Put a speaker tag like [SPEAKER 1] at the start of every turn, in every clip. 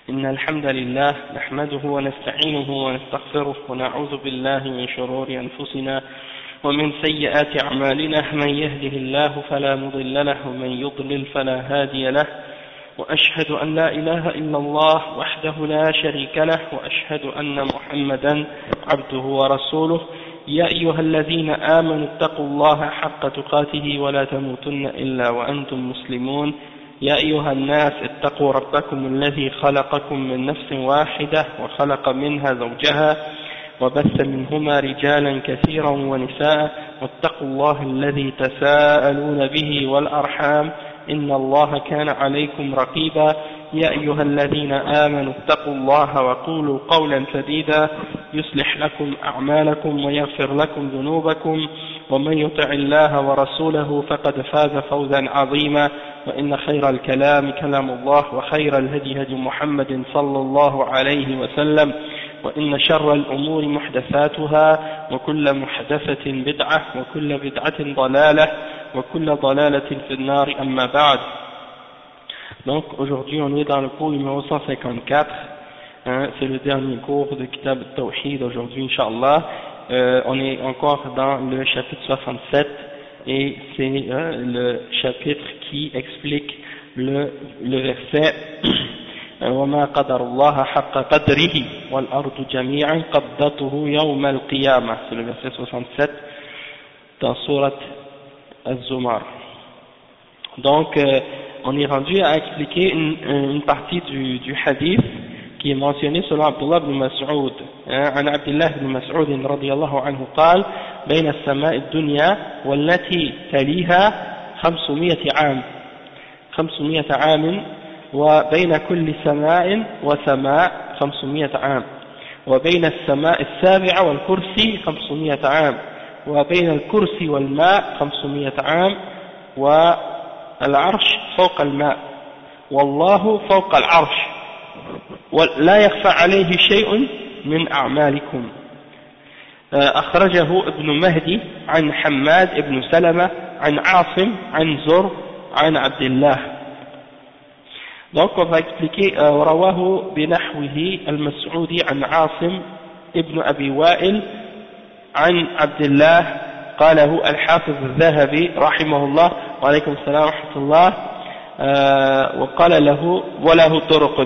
[SPEAKER 1] إن الحمد لله نحمده ونستعينه ونستغفره ونعوذ بالله من شرور أنفسنا ومن سيئات أعمالنا من يهده الله فلا مضل له ومن يضلل فلا هادي له وأشهد أن لا إله إلا الله وحده لا شريك له وأشهد أن محمدا عبده ورسوله يا أيها الذين آمنوا اتقوا الله حق تقاته ولا تموتن إلا وأنتم مسلمون يا أيها الناس اتقوا ربكم الذي خلقكم من نفس واحدة وخلق منها زوجها وبث منهما رجالا كثيرا ونساء واتقوا الله الذي تساءلون به والأرحام إن الله كان عليكم رقيبا يا أيها الذين آمنوا اتقوا الله وقولوا قولا سديدا يصلح لكم أعمالكم ويغفر لكم ذنوبكم ومن يطع الله ورسوله فقد فاز فوزا عظيما وإن خير الكلام كلام الله وخير الهدي هدي محمد صلى الله عليه وسلم وإن شر الأمور محدثاتها وكل محدثة بدعة وكل بدعة ضلالة وكل ضلالة في النار أما بعد. Donc aujourd'hui on est dans le cours numéro 154, c'est le dernier cours de Kitab al-Tawhid aujourd'hui Inch'Allah. On est encore dans le chapitre 67 et c'est le chapitre qui explique le verset وما قدر الله حق قدره والأرض جميعا قبضته يوم القيامة, c'est le verset 67 dans Surat Az-Zumar. Donc on est rendu à expliquer une partie du hadith qui est mentionné selon Abdullah ibn Mas'ud. عن عبد الله بن مسعود رضي الله عنه قال بين السماء الدنيا والتي تليها 500 عام وبين كل سماء وسماء 500 عام وبين السماء السابعة والكرسي 500 عام وبين الكرسي والماء 500 عام والعرش فوق الماء والله فوق العرش ولا يخفى عليه شيء من أعمالكم. أخرجه ابن مهدي عن حماد ابن سلمة عن عاصم عن زر عن عبد الله. Donc on va expliquer رواه بنحوه المسعودي عن عاصم ابن أبي وائل عن عبد الله قاله الحافظ الذهبي رحمه الله وعليكم السلام ورحمة الله وقال له وله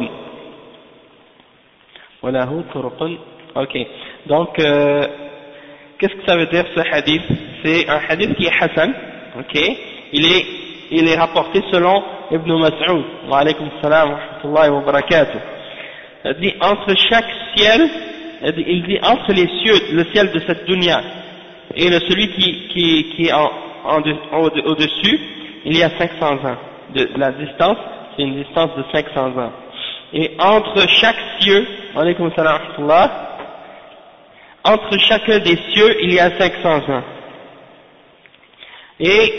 [SPEAKER 1] طرق. Ok, donc qu'est-ce que ça veut dire ce hadith? C'est un hadith qui est Hassan, ok, il est rapporté selon Ibn Mas'ud wa alaykum salam wa rahmatullahi wa barakatuh. Il dit entre chaque ciel, il dit entre les cieux, le ciel de cette dunya et celui qui est au-dessus, il y a 500 ans. La distance, c'est une distance de 500 ans. Et entre chaque cieux, alaykum salam wa rahmatullah, entre chacun des cieux, il y a 500 ans. Et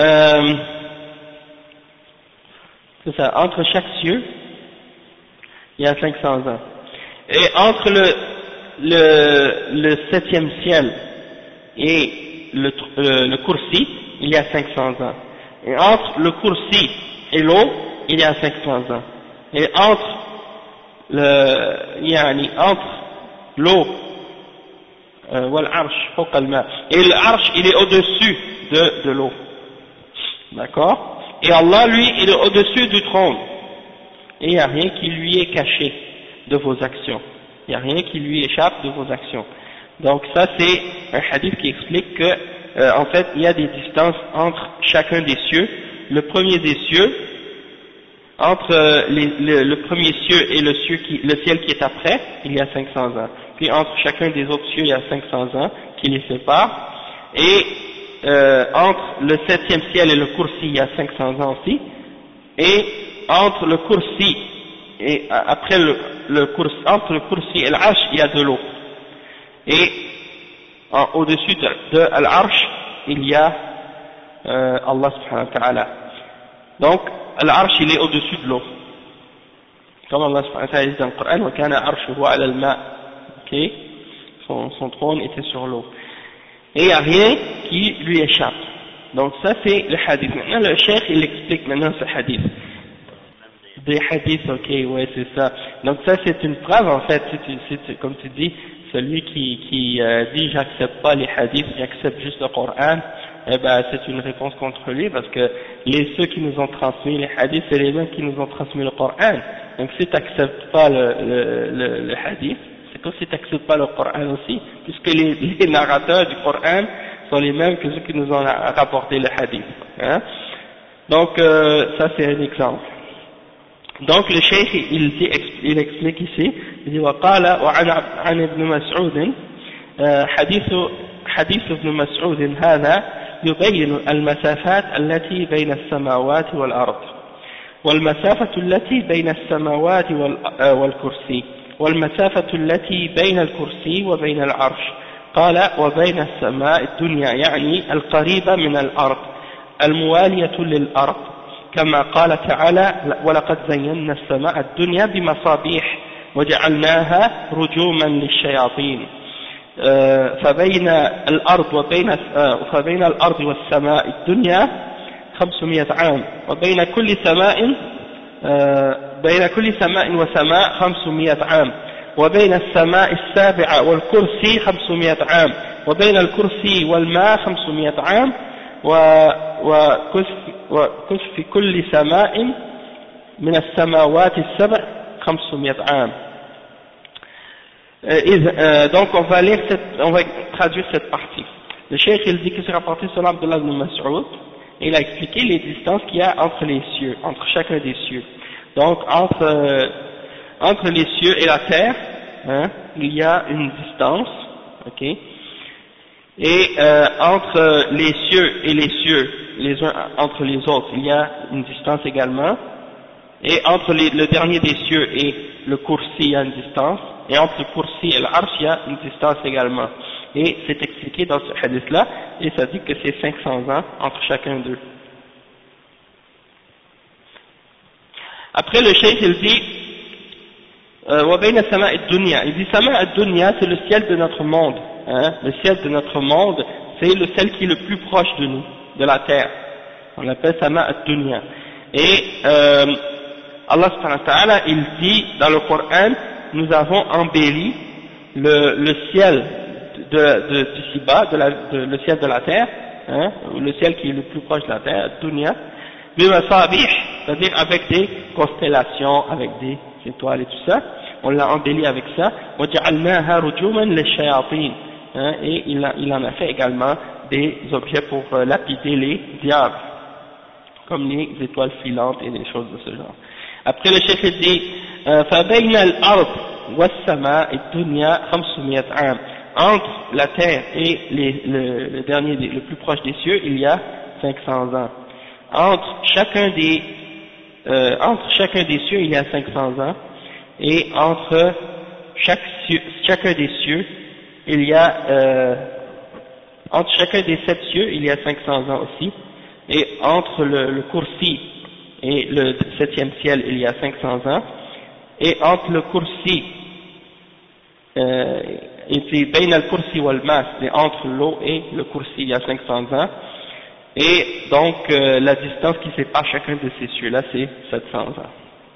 [SPEAKER 1] c'est ça, entre chaque cieux, il y a 500 ans. Et entre le septième ciel et le kursi, il y a 500 ans. Et entre le kursi et l'eau, il y a 500 ans. Et entre l'eau et l'arche, il est au-dessus de l'eau. D'accord? Et Allah, lui, il est au-dessus du trône. Et il n'y a rien qui lui est caché de vos actions. Il n'y a rien qui lui échappe de vos actions. Donc ça, c'est un hadith qui explique que, en fait, il y a des distances entre chacun des cieux. Le premier des cieux, entre le premier cieux et le ciel qui est après, il y a 500 ans. Puis entre chacun des autres cieux, il y a 500 ans qui les séparent. Et entre le septième ciel et le kursi, il y a 500 ans aussi. Et entre le kursi et après entre le kursi et l'arche, il y a de l'eau. Et au-dessus de l'arche, il y a Allah subhanahu wa ta'ala. Donc, l'arche, il est au-dessus de l'eau. Comme Allah subhanahu wa ta'ala dit dans le Coran, wa kana arshuhu ala al-ma'. Ok, son trône était sur l'eau. Et il n'y a rien qui lui échappe. Donc ça c'est le hadith. Maintenant le cheikh il explique maintenant ce hadith. Des hadiths, ok, ouais, c'est ça. Donc ça, c'est une preuve, en fait, comme tu dis, celui qui dit j'accepte pas les hadiths, j'accepte juste le Coran, eh ben, c'est une réponse contre lui, parce que ceux qui nous ont transmis les hadiths, c'est les mêmes qui nous ont transmis le Coran. Donc si tu n'acceptes pas le hadith, c'est comme si tu n'acceptes pas le Coran aussi, puisque les narrateurs du Coran sont les mêmes que ceux qui nous ont rapporté le hadith. Hein. Donc ça c'est un exemple. Donc le cheikh il explique ici, il dit وقال وعن ابن مسعود حديث ابن مسعود هذا يبين المسافات التي بين السماوات والأرض والمسافة التي بين السماوات والكرسي والمسافة التي بين الكرسي وبين العرش قال وبين السماء الدنيا يعني القريبة من الأرض الموالية للأرض كما قال تعالى ولقد زينا السماء الدنيا بمصابيح وجعلناها رجوما للشياطين فبين الأرض والسماء الدنيا 500 عام وبين كل سماء وسماء 500 عام وبين السماء السابعة والكرسي 500 عام وبين الكرسي والماء 500 عام وكسف كل سماء من السماوات السبع 500 عام. Donc on va traduire cette partie. Le cheikh il dit que c'est rapporté sur Abdullah ibn Mas'ud et il a expliqué les distances qu'il y a entre les cieux, entre chacun des cieux. Donc entre les cieux et la terre, hein, il y a une distance, ok. Et entre les cieux et les cieux, les uns entre les autres, il y a une distance également. Et entre le dernier des cieux et le kursi, il y a une distance. Et entre le kursi et l'arsh, il y a une distance également. Et c'est expliqué dans ce hadith-là, et ça dit que c'est 500 ans entre chacun d'eux. Après le cheikh, il dit il dit Sama ad-dunya, c'est le ciel de notre monde. Hein? Le ciel de notre monde, c'est le ciel qui est le plus proche de nous, de la terre. On l'appelle Sama ad-dunya. Et Allah subhanahu wa ta'ala, il dit dans le Coran, nous avons embelli le ciel d'ici-bas, le ciel de la terre, hein, le ciel qui est le plus proche de la terre, dunya, c'est-à-dire avec des constellations, avec des étoiles et tout ça, on l'a embelli avec ça, hein, et il en a fait également des objets pour lapider les diables, comme les étoiles filantes et des choses de ce genre. Après le cheikh dit فبين الأرض والسماء الدنيا 500 عام. Entre la terre et le dernier, le plus proche des cieux, il y a 500 ans. Entre chacun des cieux, il y a 500 ans. Et entre chacun des cieux, il y a entre chacun des 7 cieux, il y a 500 ans aussi. Et entre le kursi et le 7e ciel, il y a 500 ans. Et entre le kursi et c'est bain al-kursi wal-mas, c'est entre l'eau et le kursi, il y a 500 ans. Et donc la distance qui sépare chacun de ces cieux-là, c'est 700 ans.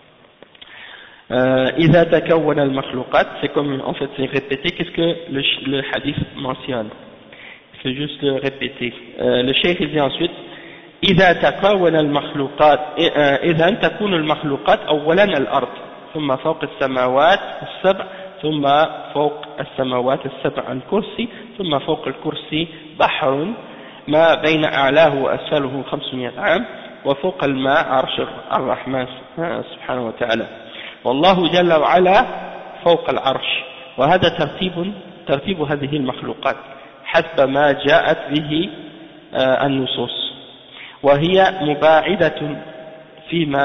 [SPEAKER 1] إذا تكون المخلوقات, c'est comme en fait c'est répété, qu'est-ce que le hadith mentionne, c'est juste le répéter. Le cheikh il dit ensuite إذا تكون المخلوقات إذا تكون المخلوقات أولا الأرض ثم فوق السماوات السبع ثم فوق السماوات السبع الكرسي ثم فوق الكرسي بحر ما بين أعلاه وأسفله 500 عام وفوق الماء عرش الرحمن سبحانه وتعالى والله جل وعلا فوق العرش. وهذا ترتيب هذه المخلوقات حسب ما جاءت به النصوص وهي مباعدة فيما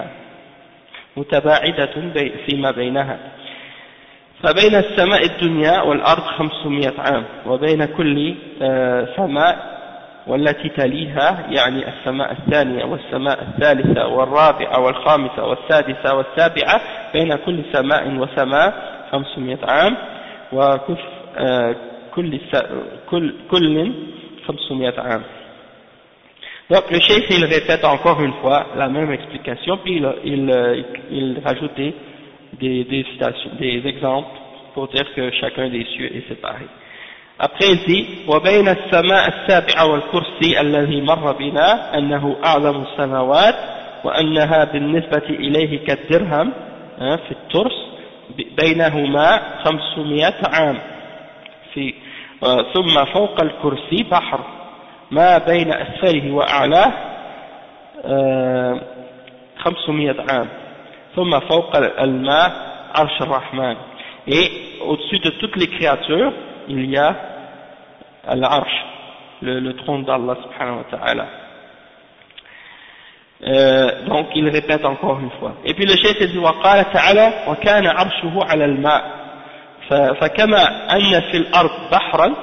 [SPEAKER 1] بينها فبين السماء الدنيا والأرض 500 عام وبين كل سماء والتي تليها يعني السماء الثانية والسماء الثالثة والرابعة والخامسة والسادسة والسابعة بين كل سماء وسماء 500 عام كل 500 عام. Donc le cheikh il répète encore une fois la même explication, puis il rajoute des citations, des exemples pour dire que chacun des cieux est séparé. Après il dit وبين السماء السابعة والكرسي الذي مر بنا أنه أعظم السماوات وأنها بالنسبة إليه كالدرهم في الترس بينهما 500 عام ثم فوق الكرسي بحر ما بين أسفله وأعلاه 500 عام ثم فوق الماء عرش الرحمن. Et au-dessus de toutes les créatures il y a l'arche, le trône d'Allah subhanahu wa ta'ala. Donc il répète encore une fois. Et puis le cheikh dit وقال تعالى وكان عرشه على الماء فكما أن في الأرض بحرا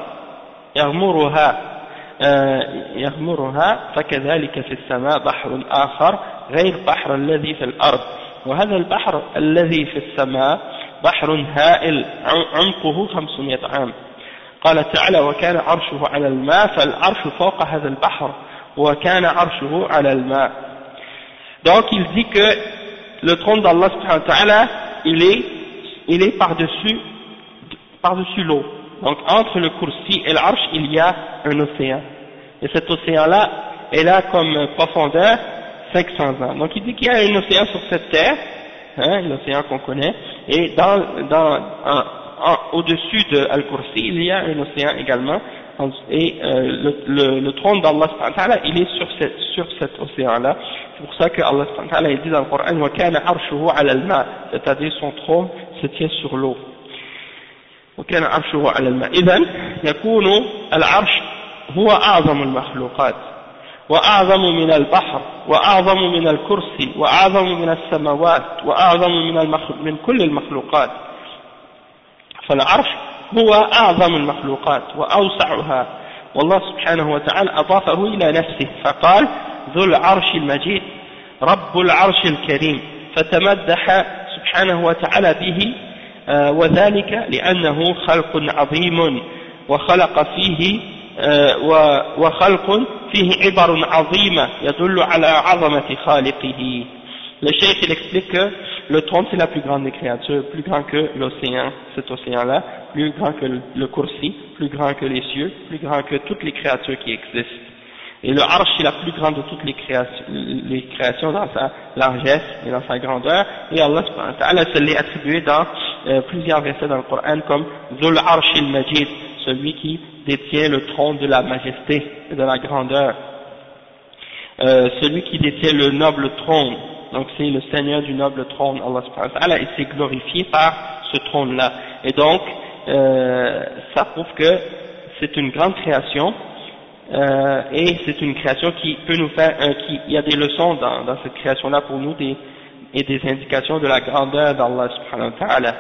[SPEAKER 1] يغمرها فكذلك في السماء بحر آخر غير بحر الذي في الأرض وهذا البحر الذي في السماء بحر هائل عمقه 500 عام. قال تعالى وكان عرشه على الماء فالعرش فوق هذا البحر وكان عرشه على الماء. Donc il dit que le trône d'Allah subhanahu wa ta'ala il est par-dessus l'eau. Donc entre le kursi et l'arche il y a un océan. Et cet océan-là est là comme profondeur 500 ans. Donc il dit qu'il y a un océan sur cette terre, l'océan qu'on connaît, et au-dessus de Al-Kursi, il y a un océan également, et le trône d'Allah subhanahu wa ta'ala, il est sur cet océan-là. C'est pour ça que Allah subhanahu wa ta'ala il dit dans le Coran وَكَانَ عَرْشُهُ عَلَى الْمَاءِ, c'est-à-dire son trône se tient sur l'eau. وَكَانَ عَرْشُهُ عَلَى الْمَاءِ. إذن يكون العرش هو أعظم المخلوقات وأعظم من البحر وأعظم من الكرسي وأعظم من السماوات وأعظم من كل المخلوقات. فالعرش هو أعظم المخلوقات وأوسعها والله سبحانه وتعالى أضافه إلى نفسه فقال ذو العرش المجيد رب العرش الكريم فتمدح سبحانه وتعالى به وذلك لأنه خلق عظيم وخلق فيه عبر عظيمة يدل على عظمة خالقه. Le cheikh il explique que le trône c'est la plus grande des créatures, plus grand que l'océan, cet océan-là, plus grand que le kursi, plus grand que les cieux, plus grand que toutes les créatures qui existent. Et le arsh c'est la plus grande de toutes les créations dans sa largesse et dans sa grandeur, et Allah subhanahu wa ta'ala se l'est attribué dans plusieurs versets dans le Coran comme Zul Arsh al-Majid, celui qui détient le trône de la majesté et de la grandeur, celui qui détient le noble trône. Donc c'est le Seigneur du noble trône, Allah subhanahu wa ta'ala, il s'est glorifié par ce trône-là. Et donc, ça prouve que c'est une grande création, et c'est une création qui peut nous faire, il y a des leçons dans cette création-là pour nous, et des indications de la grandeur d'Allah subhanahu wa ta'ala.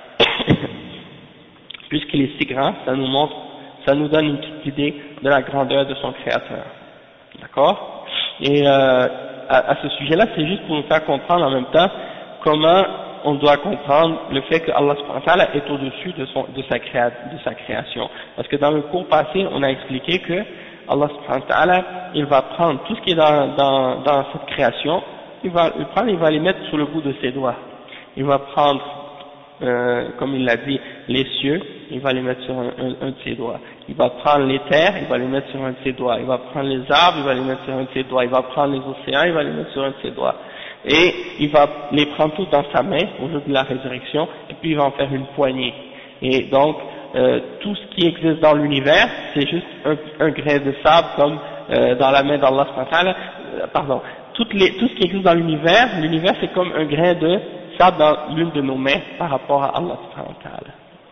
[SPEAKER 1] Puisqu'il est si grand, ça nous donne une petite idée de la grandeur de son créateur. D'accord? Et à ce sujet-là, c'est juste pour nous faire comprendre en même temps comment on doit comprendre le fait que Allah subhanahu wa ta'ala est au-dessus de sa création. Parce que dans le cours passé, on a expliqué que Allah subhanahu wa ta'ala, il va prendre tout ce qui est dans cette création, il va les mettre sous le bout de ses doigts. Il va prendre, comme il l'a dit, les cieux, il va les mettre sur un de ses doigts. Il va prendre les terres, il va les mettre sur un de ses doigts. Il va prendre les arbres, il va les mettre sur un de ses doigts. Il va prendre les océans, il va les mettre sur un de ses doigts. Et il va les prendre tous dans sa main au jour de la résurrection, et puis il va en faire une poignée. Et donc, tout ce qui existe dans l'univers, c'est juste un grain de sable comme dans la main d'Allah subhanahu wa ta'ala. Pardon. Tout ce qui existe dans l'univers c'est comme un grain de sable dans l'une de nos mains par rapport à Allah subhanahu wa ta'ala.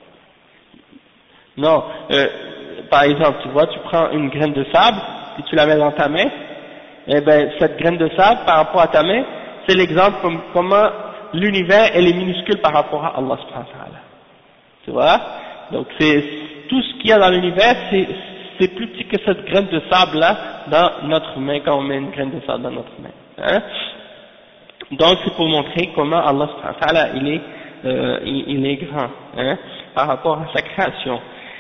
[SPEAKER 1] Non, par exemple, tu vois, tu prends une graine de sable, puis tu la mets dans ta main, et ben cette graine de sable par rapport à ta main, c'est l'exemple comme comment l'univers elle est minuscule par rapport à Allah subhanahu wa ta'ala. Tu vois? Donc c'est tout ce qu'il y a dans l'univers, c'est plus petit que cette graine de sable là dans notre main, quand on met une graine de sable dans notre main. Hein? Donc c'est pour montrer comment Allah subhanahu wa ta'ala il est grand, hein, par rapport à sa création.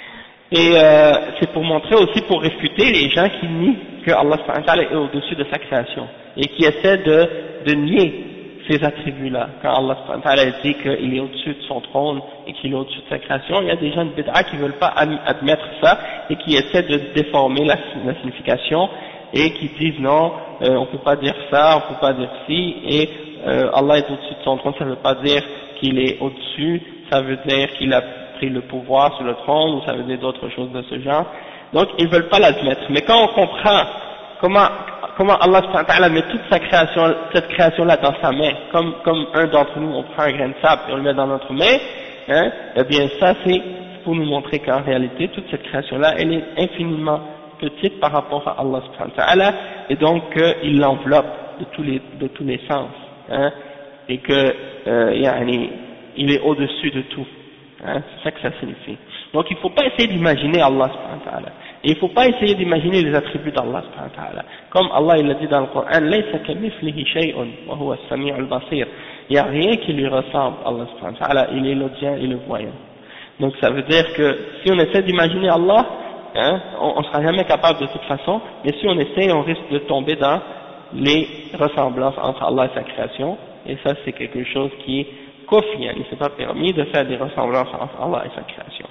[SPEAKER 1] Et c'est pour montrer aussi, pour réfuter les gens qui nient que Allah subhanahu wa ta'ala est au-dessus de sa création et qui essaient de nier ces attributs-là. Quand Allah subhanahu wa ta'ala dit qu'il est au-dessus de son trône et qu'il est au-dessus de sa création, il y a des gens de bid'a qui ne veulent pas admettre ça et qui essaient de déformer la signification et qui disent non, on ne peut pas dire ça, on ne peut pas dire ci, et Allah est au-dessus de son trône, ça ne veut pas dire qu'il est au-dessus, ça veut dire qu'il a pris le pouvoir sur le trône, ou ça veut dire d'autres choses de ce genre. Donc ils ne veulent pas l'admettre. Mais quand on comprend comment Allah subhanahu wa ta'ala met toute sa création, cette création-là dans sa main, comme un d'entre nous, on prend un grain de sable et on le met dans notre main, hein, eh bien ça c'est pour nous montrer qu'en réalité toute cette création-là, elle est infiniment petite par rapport à Allah subhanahu wa ta'ala, et donc il l'enveloppe de tous les sens, hein, et que il est au-dessus de tout. Hein, c'est ça que ça signifie. Donc il ne faut pas essayer d'imaginer Allah subhanahu wa ta'ala. Et il ne faut pas essayer d'imaginer les attributs d'Allah subhanahu wa ta'ala. Comme Allah il a dit dans le Coran, لَيْسَ كَمِثْلِهِ شَيْءٌ وَهُوَ السَّمِيعُ الْبَصِيرُ. Il n'y a rien qui lui ressemble, Allah subhanahu wa ta'ala, il est l'audient et le voyant. Donc ça veut dire que si on essaie d'imaginer Allah, hein, on ne sera jamais capable de toute façon, mais si on essaie, on risque de tomber dans les ressemblances entre Allah et sa création, et ça c'est quelque chose qui est kofi, il ne s'est pas permis de faire des ressemblances entre Allah et sa création.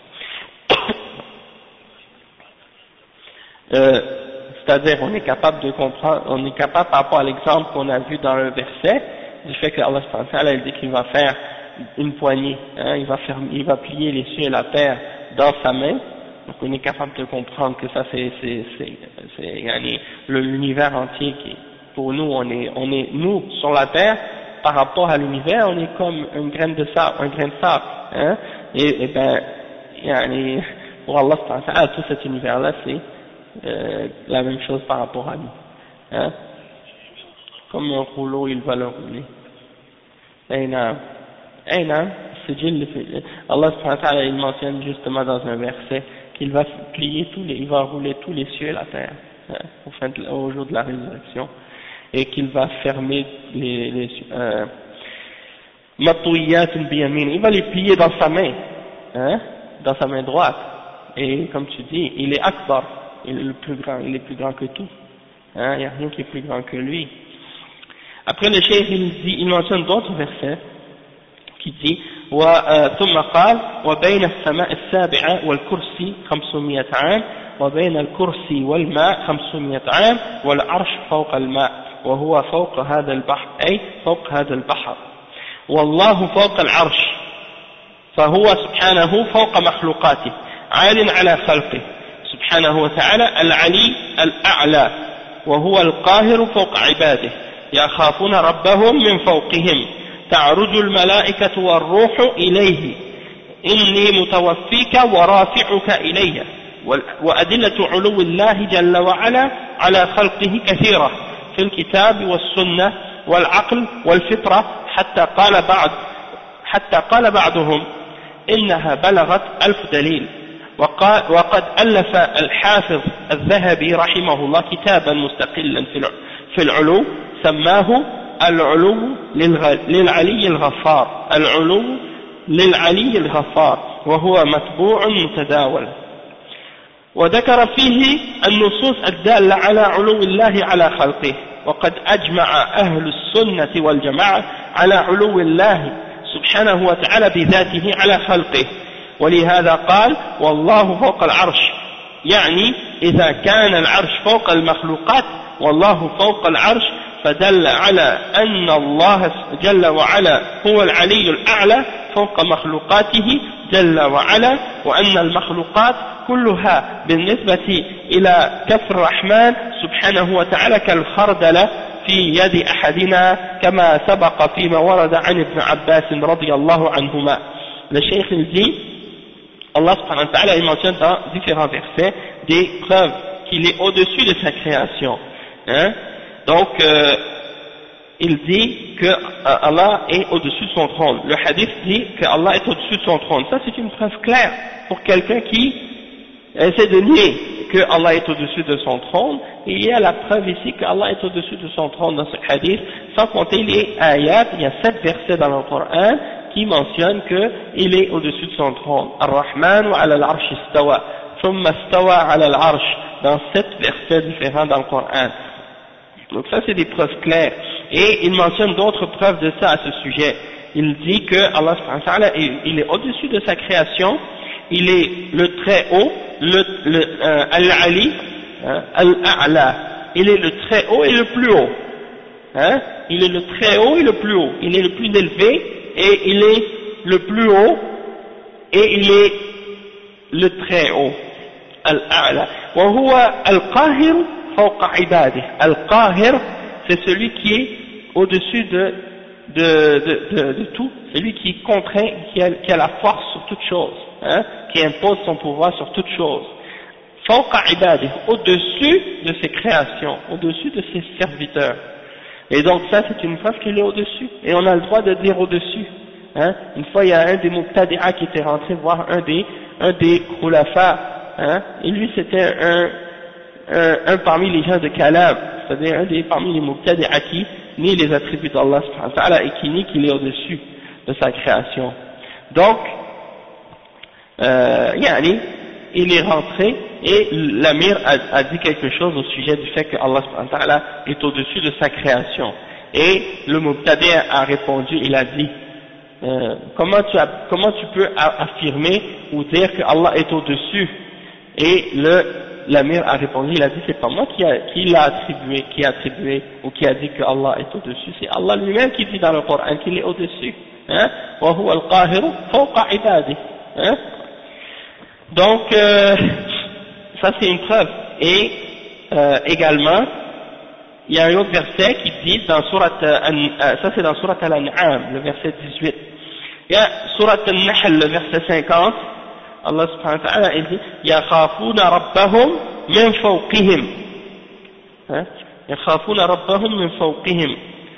[SPEAKER 1] C'est-à-dire on est capable de comprendre, on est capable par rapport à l'exemple qu'on a vu dans le verset, du fait que Allah subhanahu wa ta'ala dit qu'il va faire une poignée, hein, il va plier les cieux et la terre dans sa main, donc on est capable de comprendre que ça c'est l'univers entier qui, pour nous, on est nous sur la terre, par rapport à l'univers, on est comme un grain de sable, hein, et ben, pour Allah subhanahu wa ta'ala, tout cet univers-là, c'est la même chose par rapport à nous, hein, comme un rouleau, il va le rouler. Allah subhanahu wa ta'ala, il mentionne justement dans un verset qu'il va il va rouler tous les cieux et la terre, hein, au jour de la résurrection, et qu'il va fermer il va les plier dans sa main, hein, dans sa main droite, et comme tu dis, il est akbar, il est le plus grand, il est plus grand que tout, hein, il n'y a rien qui est plus grand que lui. Après le cheikh il mentionne d'autres versets qui dit ثم قال وبين السماء السابعة والكرسي 500 عام وبين الكرسي والماء 500 عام والعرش فوق الماء وهو فوق هذا البحر أي فوق هذا البحر والله فوق العرش فهو سبحانه فوق مخلوقاته عال على خلقه سبحانه وتعالى العلي الأعلى وهو القاهر فوق عباده يخافون ربهم من فوقهم تعرج الملائكة والروح إليه إني متوفيك ورافعك إلي وأدلة علو الله جل وعلا على خلقه كثيرة في الكتاب والسنة والعقل والفطرة حتى قال بعضهم إنها بلغت 1000 دليل وقد ألف الحافظ الذهبي رحمه الله كتابا مستقلا في العلو سماه العلو للعلي الغفار العلو للعلي الغفار وهو متبوع متداول وذكر فيه النصوص الدالة على علو الله على خلقه وقد أجمع أهل السنة والجماعة على علو الله سبحانه وتعالى بذاته على خلقه ولهذا قال والله فوق العرش يعني إذا كان العرش فوق المخلوقات والله فوق العرش فدل على أن الله جل وعلا هو العلي الأعلى فوق مخلوقاته جل وعلا وأن المخلوقات كلها بالنسبة إلى كف الرحمن سبحانه وتعالى كالخردلة في يد أحدنا كما سبق فيما ورد عن ابن عباس رضي الله عنهما. Le cheikh il dit, Allah subhanahu wa ta'ala il mentionne dans différents versets des preuves qu'il est au-dessus de sa création, hein? Donc il dit que Allah est au-dessus de son trône. Le hadith dit que Allah est au-dessus de son trône. Ça c'est une preuve claire pour quelqu'un qui essaie de nier que Allah est au-dessus de son trône. Et il y a la preuve ici que Allah est au-dessus de son trône dans ce hadith, sans compter les ayats. Il y a 7 versets dans le Coran qui mentionnent qu'il est au-dessus de son trône. Ar-Rahman wa ala al-arsh istawa. ثم استوى على العرش, dans 7 versets différents dans le Coran. Donc ça c'est des preuves claires, et il mentionne d'autres preuves de ça à ce sujet. Il dit que Allah subhanahu wa ta'ala, il est au-dessus de sa création, il est le très haut, Al-Ali, Al-A'la, il est le très haut et le plus haut, hein? Il est le très haut et le plus haut, il est le plus élevé et il est le plus haut et il est le très haut, Al-A'la. Wa huwa al-Qahir fawqa ibadih. Al-Qahir, c'est celui qui est au-dessus de tout, celui qui contraint, qui a la force sur toute chose, hein, qui impose son pouvoir sur toute chose. Fawqa ibadih, au-dessus de ses créations, au-dessus de ses serviteurs. Et donc ça c'est une preuve qu'il est au-dessus, et on a le droit de dire au-dessus. Hein. Une fois il y a un des Muqtadi'a qui était rentré voir un des Khulafa, hein, et lui c'était un parmi les gens de Kalam, c'est-à-dire parmi les Muqtadi'a qui nie les attributs d'Allah subhanahu wa ta'ala et qui nie qu'il est au-dessus de sa création. Donc, il est rentré et l'Amir a dit quelque chose au sujet du fait que Allah subhanahu wa ta'ala est au-dessus de sa création. Et le Muqtadi a répondu, il a dit, comment tu peux affirmer ou dire que Allah est au-dessus? Et l'Amir a répondu, il a dit, c'est pas moi qui a attribué ou qui a dit que Allah est au-dessus, c'est Allah lui-même qui dit dans le Coran qu'il est au-dessus. Hein? Wa huwa al-qahiru fawqa ibadihi. Hein? Donc, ça c'est une preuve. Et également, il y a un autre verset qui dit dans Surat ça c'est dans Surat Al-An'am, le verset 18. Il y a Surat Al-Nahl, le verset 50. Allah subhanahu wa ta'ala il dit yakhafuna rabbahum min fawqihim. Yakhafuna rabbahum min fawqihim.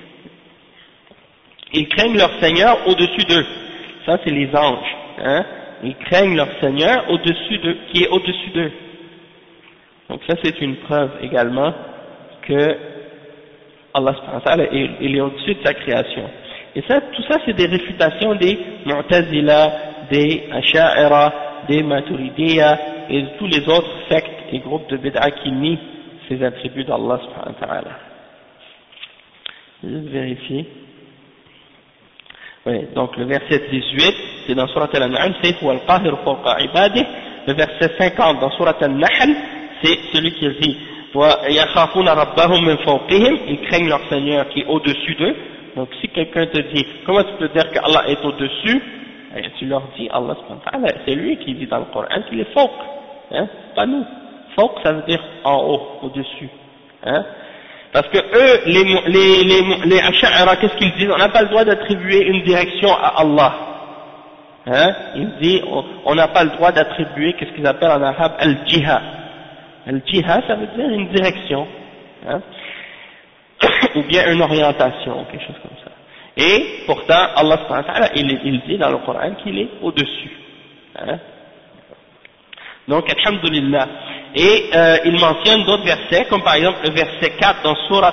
[SPEAKER 1] Ils craignent leur Seigneur au-dessus d'eux. Ça c'est les anges. Hein? Ils craignent leur Seigneur au-dessus d'eux, qui est au-dessus d'eux. Donc ça c'est une preuve également que Allah subhanahu wa ta'ala il est au-dessus de sa création. Et ça, tout ça c'est des réfutations des Mu'tazila, des Asha'ira, des Maturidiyya et de tous les autres sectes et groupes de bid'a qui nient ces attributs d'Allah subhanahu wa ta'ala. Je vais vérifier. Oui, donc le verset 18, c'est dans Surat Al-An'am, c'est Huwa al-Qahir fawqa ibadih. Le verset 50 dans Surat Al-Nahl, c'est celui qui dit Wa yakhafuna rabbahum min fawqihim, ils craignent leur Seigneur qui est au-dessus d'eux. Donc si quelqu'un te dit, comment tu peux dire qu'Allah est au-dessus? Et tu leur dis, Allah subhanahu wa ta'ala, c'est lui qui dit dans le Coran qu'il est fawq, hein, pas nous. Fawq ça veut dire en haut, au-dessus. Hein. Parce que eux, les Asha'ira, qu'est-ce qu'ils disent? On n'a pas le droit d'attribuer une direction à Allah. Hein? Ils disent, on n'a pas le droit d'attribuer, qu'est-ce qu'ils appellent en arabe, al-jiha. Al-jiha, ça veut dire une direction. Hein? Ou bien une orientation, quelque chose comme ça. Et pourtant, Allah subhanahu wa ta'ala, il dit dans le Coran qu'il est au-dessus. Hein? Donc, alhamdulillah. Et il mentionne d'autres versets, comme par exemple le verset 4 dans Surat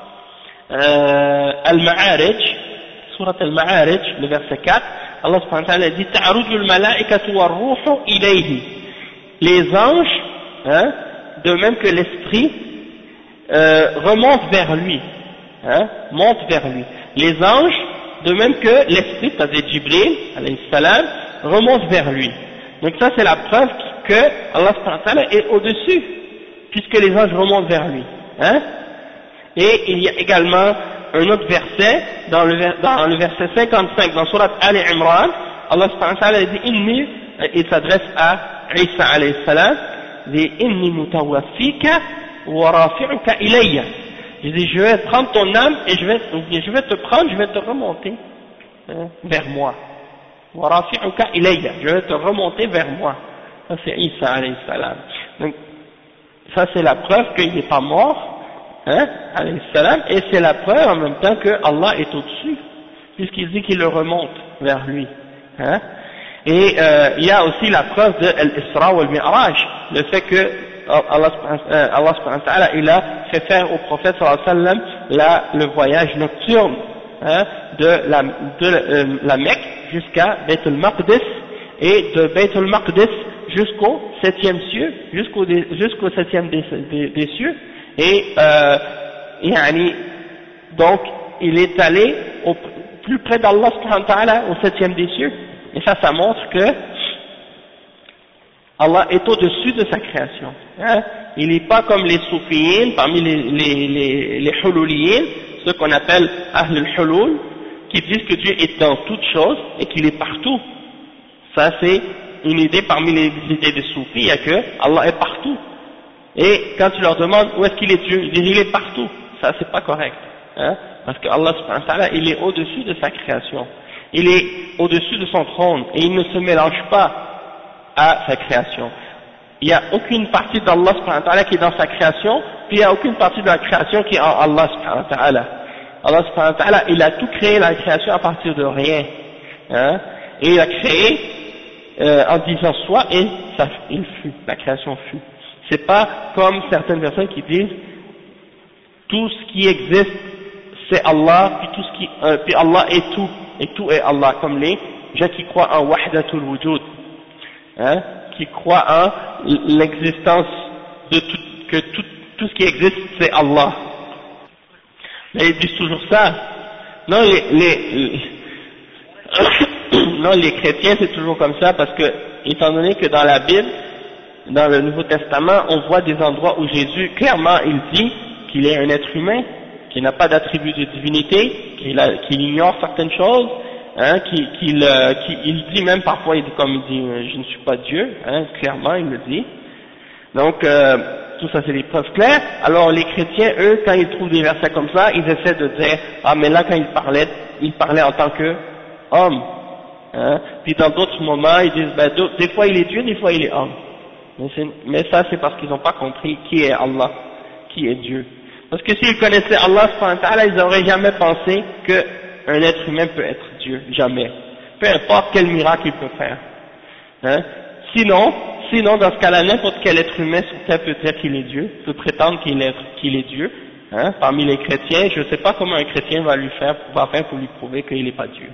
[SPEAKER 1] Al-Ma'arij, Surat Al-Ma'arij, le verset 4, Allah subhanahu wa ta'ala dit Ta'aruju al-mala'ikatu war-ruhu ilayhi. Les anges, hein, de même que l'esprit, remontent vers lui, hein, montent vers lui. Les anges, de même que l'esprit, c'est-à-dire Jibril, alayhi salam, remontent vers lui. Donc ça c'est la preuve que Allah subhanahu wa ta'ala est au-dessus, puisque les anges remontent vers lui. Hein? Et il y a également un autre verset, dans le verset 55, dans Surat Al-Imran, Allah subhanahu wa ta'ala dit Inni, il s'adresse à Isa alayhi salam, dit Inni mutawaffika wa rafi'uka ilayya. Il dit je vais prendre ton âme et je vais te prendre, je vais te remonter vers moi. Wa rafi'uka ilayya, je vais te remonter vers moi. Ça c'est Isa alayhi salam. Donc ça c'est la preuve qu'il n'est pas mort, hein, alayhi salam, et c'est la preuve en même temps que Allah est au-dessus, puisqu'il dit qu'il le remonte vers lui. Hein. Et il y a aussi la preuve de l'Isra ou al-Mi'raj, le fait que Allah subhanahu wa ta'ala il a fait faire au prophète sallallahu alayhi wa sallam le voyage nocturne, hein, de la Mecque jusqu'à Beit al-Maqdis, et de Beit al-Maqdis jusqu'au septième cieux, jusqu'au septième des cieux, et donc il est allé plus près d'Allah subhanahu wa ta'ala au septième des cieux, et ça montre que Allah est au-dessus de sa création. Hein? Il n'est pas comme les soufiyines, parmi les hululiyin, ceux qu'on appelle Ahl al-Hulul, qui disent que Dieu est dans toutes choses et qu'il est partout. Ça c'est une idée parmi les idées des soufis, il y a que Allah est partout. Et quand tu leur demandes où est-ce qu'il est Dieu, ils disent il est partout. Ça c'est pas correct. Hein? Parce que Allah subhanahu wa ta'ala, il est au-dessus de sa création. Il est au-dessus de son trône et il ne se mélange pas à sa création. Il n'y a aucune partie d'Allah subhanahu wa ta'ala qui est dans sa création, puis il n'y a aucune partie de la création qui est en Allah subhanahu wa ta'ala. Allah subhanahu wa ta'ala, il a tout créé la création à partir de rien. Hein? Et il a créé en disant soit et ça, il fut, la création fut. C'est pas comme certaines personnes qui disent tout ce qui existe c'est Allah, puis Allah est tout, et tout est Allah, comme les gens qui croient en wahdatul wujud. Hein, qui croient en l'existence de tout ce qui existe c'est Allah. Mais ils disent toujours ça. Non, non, les chrétiens c'est toujours comme ça parce que, étant donné que dans la Bible, dans le Nouveau Testament, on voit des endroits où Jésus, clairement, il dit qu'il est un être humain, qu'il n'a pas d'attribut de divinité, qu'il ignore certaines choses, hein, il dit même parfois, comme il dit, je ne suis pas Dieu, hein, clairement il le dit. Donc tout ça c'est des preuves claires. Alors les chrétiens, eux, quand ils trouvent des versets comme ça, ils essaient de dire, ah mais là quand il parlait en tant que homme. Hein. Puis dans d'autres moments, ils disent, ben, des fois il est Dieu, des fois il est homme. Mais ça c'est parce qu'ils n'ont pas compris qui est Allah, qui est Dieu. Parce que s'ils connaissaient Allah, ils n'auraient jamais pensé qu'un être humain peut être Dieu, jamais. Peu importe quel miracle il peut faire. Hein? Sinon, dans ce cas-là, n'importe quel être humain sur terre peut dire qu'il est Dieu, peut prétendre qu'il est Dieu. Hein? Parmi les chrétiens, je ne sais pas comment un chrétien va faire pour lui prouver qu'il n'est pas Dieu.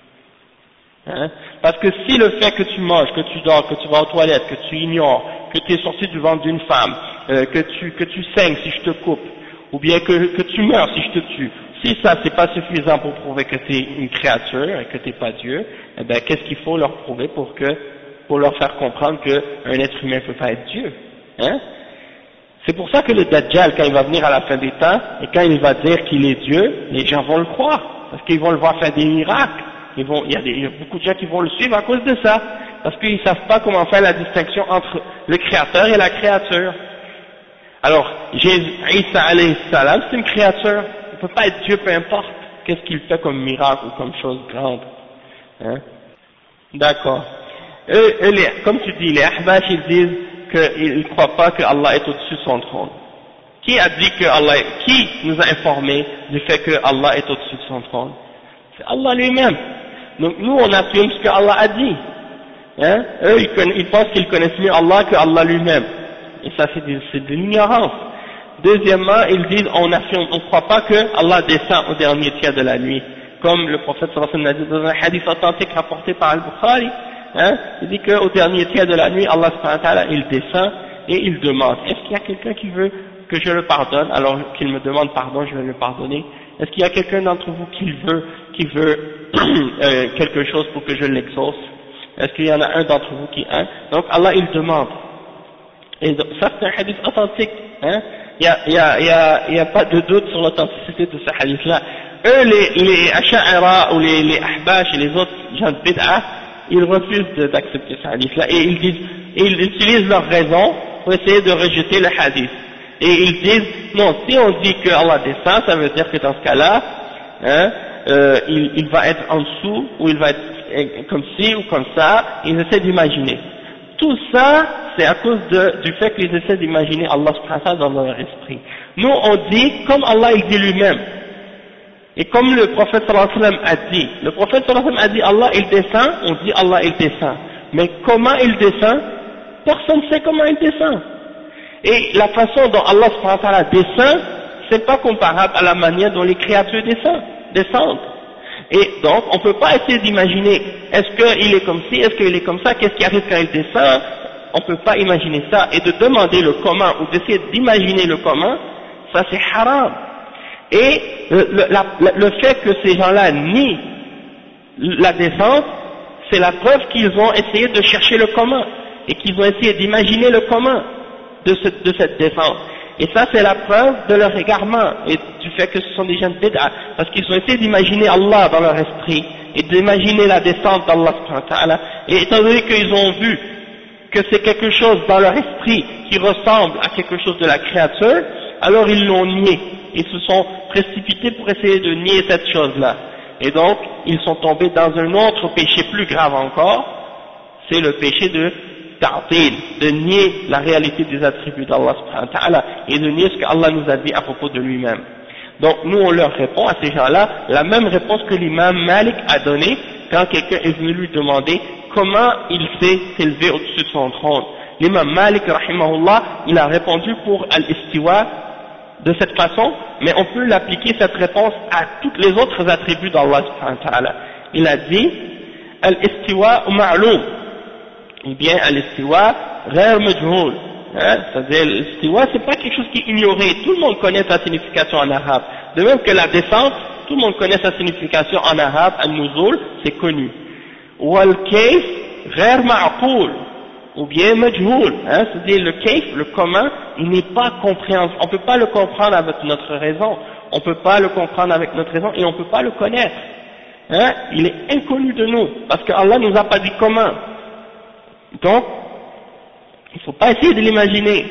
[SPEAKER 1] Hein? Parce que si le fait que tu manges, que tu dors, que tu vas aux toilettes, que tu ignores, que tu es sorti du ventre d'une femme, que tu saignes si je te coupe, ou bien que tu meurs si je te tue, si ça c'est pas suffisant pour prouver que tu es une créature et que tu n'es pas Dieu, eh ben qu'est-ce qu'il faut leur prouver pour leur faire comprendre qu'un être humain ne peut pas être Dieu, hein? C'est pour ça que le Dajjal, quand il va venir à la fin des temps, et quand il va dire qu'il est Dieu, les gens vont le croire, parce qu'ils vont le voir faire des miracles. Il y a beaucoup de gens qui vont le suivre à cause de ça, parce qu'ils ne savent pas comment faire la distinction entre le créateur et la créature. Alors, Isa alayhi salam, c'est une créature, il ne peut pas être Dieu peu importe qu'est-ce qu'il fait comme miracle ou comme chose grande. Hein? D'accord. Comme tu dis, les Ahbash, ils disent qu'ils ne croient pas que Allah est au-dessus de son trône. Qui a dit qui nous a informé du fait que Allah est au-dessus de son trône? C'est Allah lui-même. Donc nous, on affirme ce que Allah a dit. Hein? Eux, ils pensent qu'ils connaissent mieux Allah que Allah lui-même. Et ça, c'est de l'ignorance. Deuxièmement, ils disent, on ne croit pas que Allah descend au dernier tiers de la nuit. Comme le prophète sallallahu alayhi wa sallam a dit dans un hadith authentique rapporté par Al-Bukhari, hein, il dit qu'au dernier tiers de la nuit, Allah subhanahu wa ta'ala, il descend et il demande, est-ce qu'il y a quelqu'un qui veut que je le pardonne? Alors qu'il me demande pardon, je vais le pardonner. Est-ce qu'il y a quelqu'un d'entre vous qui veut quelque chose pour que je l'exauce? Est-ce qu'il y en a un d'entre vous qui a? Donc Allah, il demande. Et donc, ça c'est un hadith authentique, hein? Il y a pas de doute sur l'authenticité de ce hadith-là. Eux, les Asha'ira ou les Ahbash et les autres gens de bid'ah, ils refusent d'accepter ce hadith-là et ils utilisent leurs raisons pour essayer de rejeter le hadith. Et ils disent, non, si on dit que Allah descend, ça veut dire que dans ce cas-là, hein, il va être en dessous, ou il va être comme ci ou comme ça, ils essaient d'imaginer. Tout ça, c'est à cause du fait qu'ils essaient d'imaginer Allah subhanahu wa ta'ala dans leur esprit. Nous, on dit, comme Allah il dit lui-même, et comme le prophète sallallahu alayhi wa sallam a dit, le prophète sallallahu alayhi wa sallam a dit Allah il descend, on dit Allah il descend. Mais comment il descend? Personne ne sait comment il descend. Et la façon dont Allah subhanahu wa ta'ala descend, c'est pas comparable à la manière dont les créatures descendent. Et donc, on peut pas essayer d'imaginer, est-ce qu'il est comme ci, est-ce qu'il est comme ça, qu'est-ce qui arrive quand il descend, on ne peut pas imaginer ça, et de demander le comment, ou d'essayer d'imaginer le comment, ça c'est haram. Et le fait que ces gens-là nient la descente, c'est la preuve qu'ils ont essayé de chercher le comment, et qu'ils ont essayé d'imaginer le comment de cette descente. Et ça c'est la preuve de leur égarement, et du fait que ce sont des gens de bid'a, parce qu'ils ont essayé d'imaginer Allah dans leur esprit, et d'imaginer la descente d'Allah subhanahu wa ta'ala, et étant donné qu'ils ont vu que c'est quelque chose dans leur esprit qui ressemble à quelque chose de la créature, alors ils l'ont nié, ils se sont précipités pour essayer de nier cette chose-là. Et donc, ils sont tombés dans un autre péché plus grave encore, c'est le péché de ta'til, de nier la réalité des attributs d'Allah subhanahu wa ta'ala, et de nier ce qu'Allah nous a dit à propos de lui-même. Donc, nous on leur répond à ces gens-là la même réponse que l'imam Malik a donnée quand quelqu'un est venu lui demander comment il s'est élevé au-dessus de son trône. L'imam Malik, rahimahullah, il a répondu pour al-istiwa de cette façon, mais on peut l'appliquer cette réponse à tous les autres attributs d'Allah subhanahu wa ta'ala. Il a dit al-istiwa ma'loum, ou bien al-istiwa ghayr majhoul. C'est-à-dire l'istiwa, c'est pas quelque chose qui est ignoré, tout le monde connaît sa signification en arabe. De même que la descente, tout le monde connaît sa signification en arabe, al-nuzul, c'est connu. Wal-kayf ghayr ma'qoul, ou bien majhoul, c'est-à-dire le kayf, le comment, il n'est pas compréhensible, on peut pas le comprendre avec notre raison, on peut pas le comprendre avec notre raison et on peut pas le connaître. Il est inconnu de nous, parce que Allah nous a pas dit comment. Donc, il ne faut pas essayer de l'imaginer.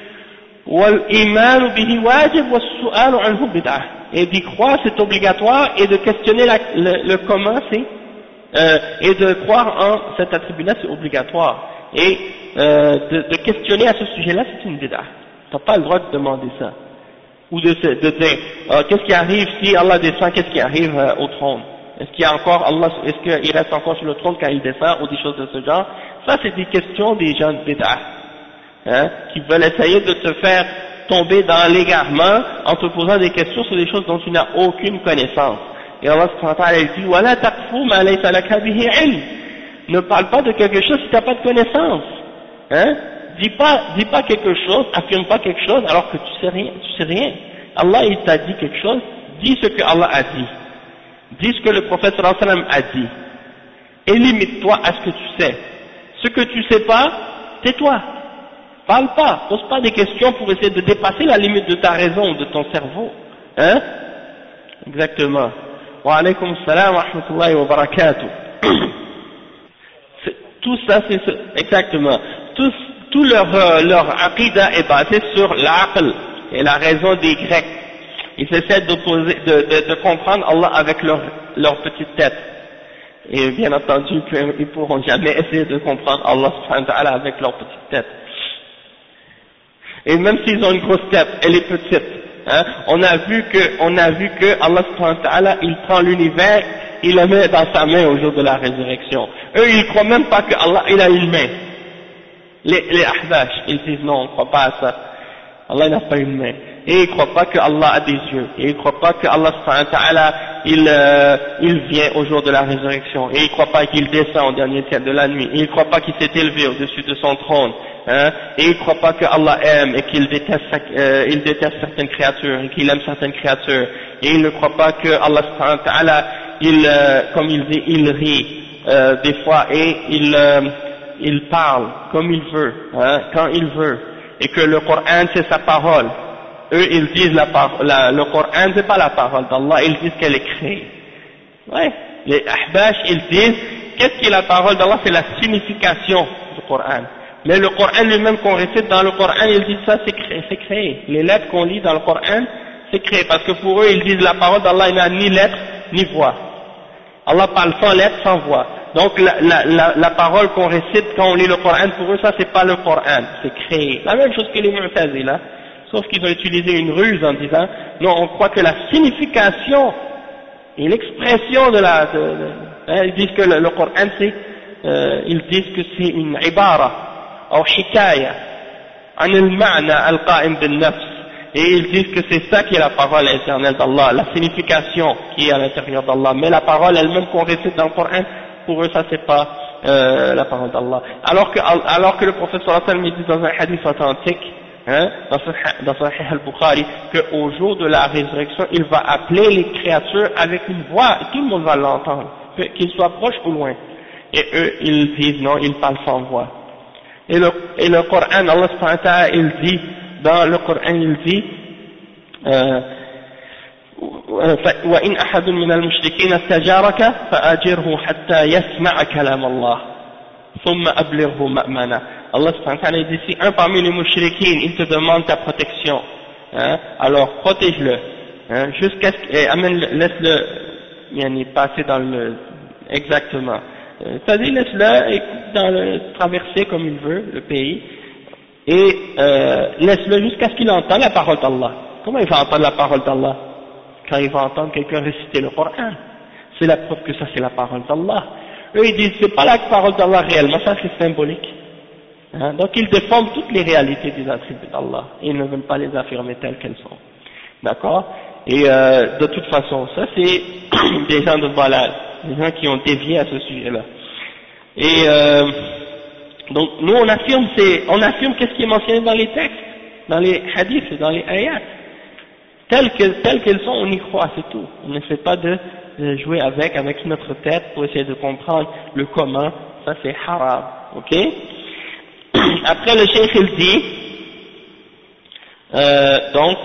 [SPEAKER 1] Et d'y croire c'est obligatoire, et de questionner le comment c'est, et de croire en cet attribut-là c'est obligatoire. Et de questionner à ce sujet-là c'est une bid'ah. Tu n'as pas le droit de demander ça. Ou de dire qu'est-ce qui arrive si Allah descend, qu'est-ce qui arrive au trône? Est-ce qu'il y a encore Allah, est-ce qu'il reste encore sur le trône quand il descend, ou des choses de ce genre? Ça c'est des questions des gens de bid'ah. Qui veulent essayer de te faire tomber dans l'égarement en te posant des questions sur des choses dont tu n'as aucune connaissance. Et Allah subhanahu wa ta'ala dit وَلَا تَقْفُوا مَا لَيْسَ لَكَ بِهِ عِلْمٍ. Ne parle pas de quelque chose si tu n'as pas de connaissance. Dis pas quelque chose, affirme pas quelque chose alors que tu sais rien. Allah il t'a dit quelque chose, dis ce que Allah a dit. Dis ce que le prophète sallallahu alayhi wa sallam a dit. Et limite-toi à ce que tu sais. Ce que tu sais pas, tais-toi. Parle pas, pose pas des questions pour essayer de dépasser la limite de ta raison, de ton cerveau. Exactement. Wa alaykum salam wa rahmatullahi wa barakatuh. Tout ça, c'est exactement. Tout leur aqidah est basé sur l'aql et la raison des Grecs. Ils essaient de comprendre Allah avec leur petite tête. Et bien entendu, ils pourront jamais essayer de comprendre Allah subhanahu wa ta'ala avec leur petite tête. Et même s'ils ont une grosse tête, elle est petite. On a vu que Allah subhanahu wa ta'ala, il prend l'univers, il le met dans sa main au jour de la résurrection. Eux, ils croient même pas que Allah, il a une main. Les ahbash, ils disent non, on ne croit pas à ça. Allah n'a pas une main. Et ils ne croient pas que Allah a des yeux. Et ils ne croient pas que Allah subhanahu wa ta'ala, il vient au jour de la résurrection. Et ils ne croient pas qu'il descend au dernier tiers de la nuit. Et ils ne croient pas qu'il s'est élevé au-dessus de son trône. Et ils ne croient pas que Allah aime et qu'il déteste certaines créatures et qu'il aime certaines créatures. Et ils ne croient pas que Allah subhanahu wa ta'ala, comme il dit, il rit des fois et il parle comme il veut, quand il veut. Et que le Coran c'est sa parole. Eux ils disent le Coran c'est pas la parole d'Allah, ils disent qu'elle est créée. Ouais. Les ahbash ils disent qu'est-ce qui est la parole d'Allah, c'est la signification du Coran. Mais le Coran lui-même qu'on récite dans le Coran, ils disent ça c'est créé. Les lettres qu'on lit dans le Coran, c'est créé. Parce que pour eux, ils disent la parole d'Allah, il n'a ni lettre, ni voix. Allah parle sans lettre, sans voix. Donc la parole qu'on récite quand on lit le Coran, pour eux, ça c'est pas le Coran, c'est créé. La même chose que les Mu'tazila, sauf qu'ils ont utilisé une ruse en disant, non, on croit que la signification et l'expression ils disent que le Coran c'est, ils disent que c'est une ibara. Ou hikaya an al-ma'na al-qa'im bin-nafs, et ils disent que c'est ça qui est la parole éternelle d'Allah, la signification qui est à l'intérieur d'Allah, mais la parole elle-même qu'on récite dans le Coran, pour eux ça c'est pas la parole d'Allah. Alors que le prophète sallallahu alayhi wa sallam dit dans un hadith authentique, hein, dans Sahih al-Bukhari, qu'au jour de la résurrection, il va appeler les créatures avec une voix, et tout le monde va l'entendre, qu'ils soient proches ou loin. Et eux, ils disent non, ils parlent sans voix. Et le Coran, Allah subhanahu wa ta'ala, il dit, dans le Coran, il dit, وإن أحد من المشركين استجارك فأجره حتى يسمع كلام الله ثم أبلغه مأمنا. Allah subhanahu wa ta'ala dit, si un parmi les mushrikines il te demande ta protection, hein, alors protège-le, hein, jusqu'à ce que, laisse-le passer dans le exactement, c'est-à-dire laisse-le traverser comme il veut le pays, et laisse-le jusqu'à ce qu'il entende la parole d'Allah. Comment il va entendre la parole d'Allah? Quand il va entendre quelqu'un réciter le Coran, c'est la preuve que ça c'est la parole d'Allah. Eux ils disent c'est pas la parole d'Allah réellement, ça c'est symbolique. Hein? Donc ils défendent toutes les réalités des attributs d'Allah, et ils ne veulent pas les affirmer telles qu'elles sont. D'accord? Et de toute façon, ça c'est des gens de balade, des gens qui ont dévié à ce sujet-là. Et donc nous on affirme qu'est-ce qui est mentionné dans les textes, dans les hadiths et dans les ayats. Telles qu'elles sont, on y croit, c'est tout. On n'essaie pas de jouer avec notre tête pour essayer de comprendre le comment, ça c'est haram, ok? Après le cheikh il dit, donc,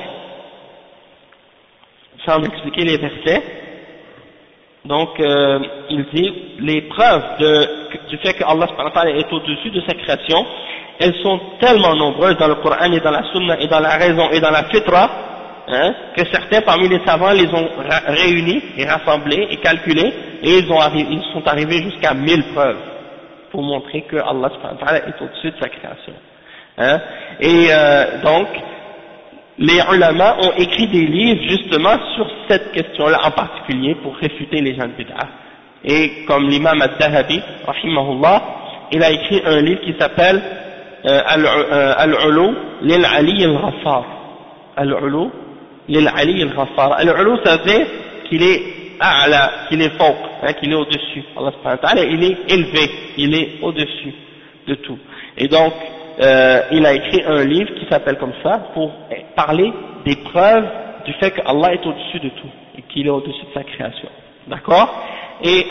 [SPEAKER 1] sans expliquer les versets, donc il dit, les preuves du fait que Allah subhanahu wa ta'ala est au-dessus de sa création, elles sont tellement nombreuses dans le Coran et dans la Sunna et dans la raison et dans la fitra, hein, que certains parmi les savants les ont réunis et rassemblés et calculés, et ils sont arrivés jusqu'à 1000 preuves pour montrer que Allah subhanahu wa ta'ala est au-dessus de sa création. Hein. Et donc, les ulama ont écrit des livres justement sur cette question-là en particulier pour réfuter les gens de bid'ah. Et comme l'imam al-Dhahabi, rahimahullah, il a écrit un livre qui s'appelle Al-Ulu lil-Ali al-Ghaffar. Al-Ulu lil-Ali al-Ghaffar. Al-Ulu, ça veut dire qu'il est a'la, qu'il est fawq, hein, qu'il est au-dessus. Allah subhanahu wa ta'ala, il est élevé, il est au-dessus de tout. Et donc, il a écrit un livre qui s'appelle comme ça pour parler des preuves du fait que Allah est au-dessus de tout et qu'il est au-dessus de sa création. D'accord? Et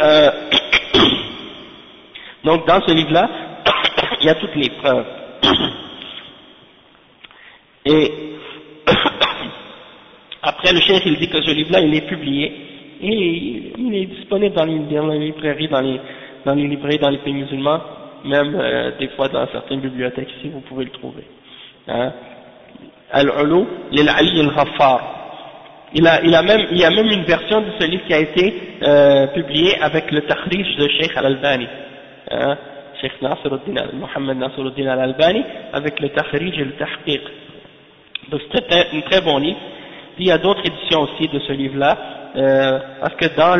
[SPEAKER 1] donc dans ce livre-là, il y a toutes les preuves. Et après le cheikh il dit que ce livre-là il est publié et il est disponible dans les librairies, dans les librairies dans les pays musulmans, même des fois dans certaines bibliothèques ici vous pouvez le trouver. Hein? Al-Ulu lil-Ali al-Ghaffar. Il y a même une version de ce livre qui a été publiée avec le takhrij de Cheikh Al-Albani, hein? Cheikh Mohammed Nasiruddin Al-Albani, avec le takhrij et le tahqiq. Donc c'était un très bon livre. Il y a d'autres éditions aussi de ce livre-là, parce que dans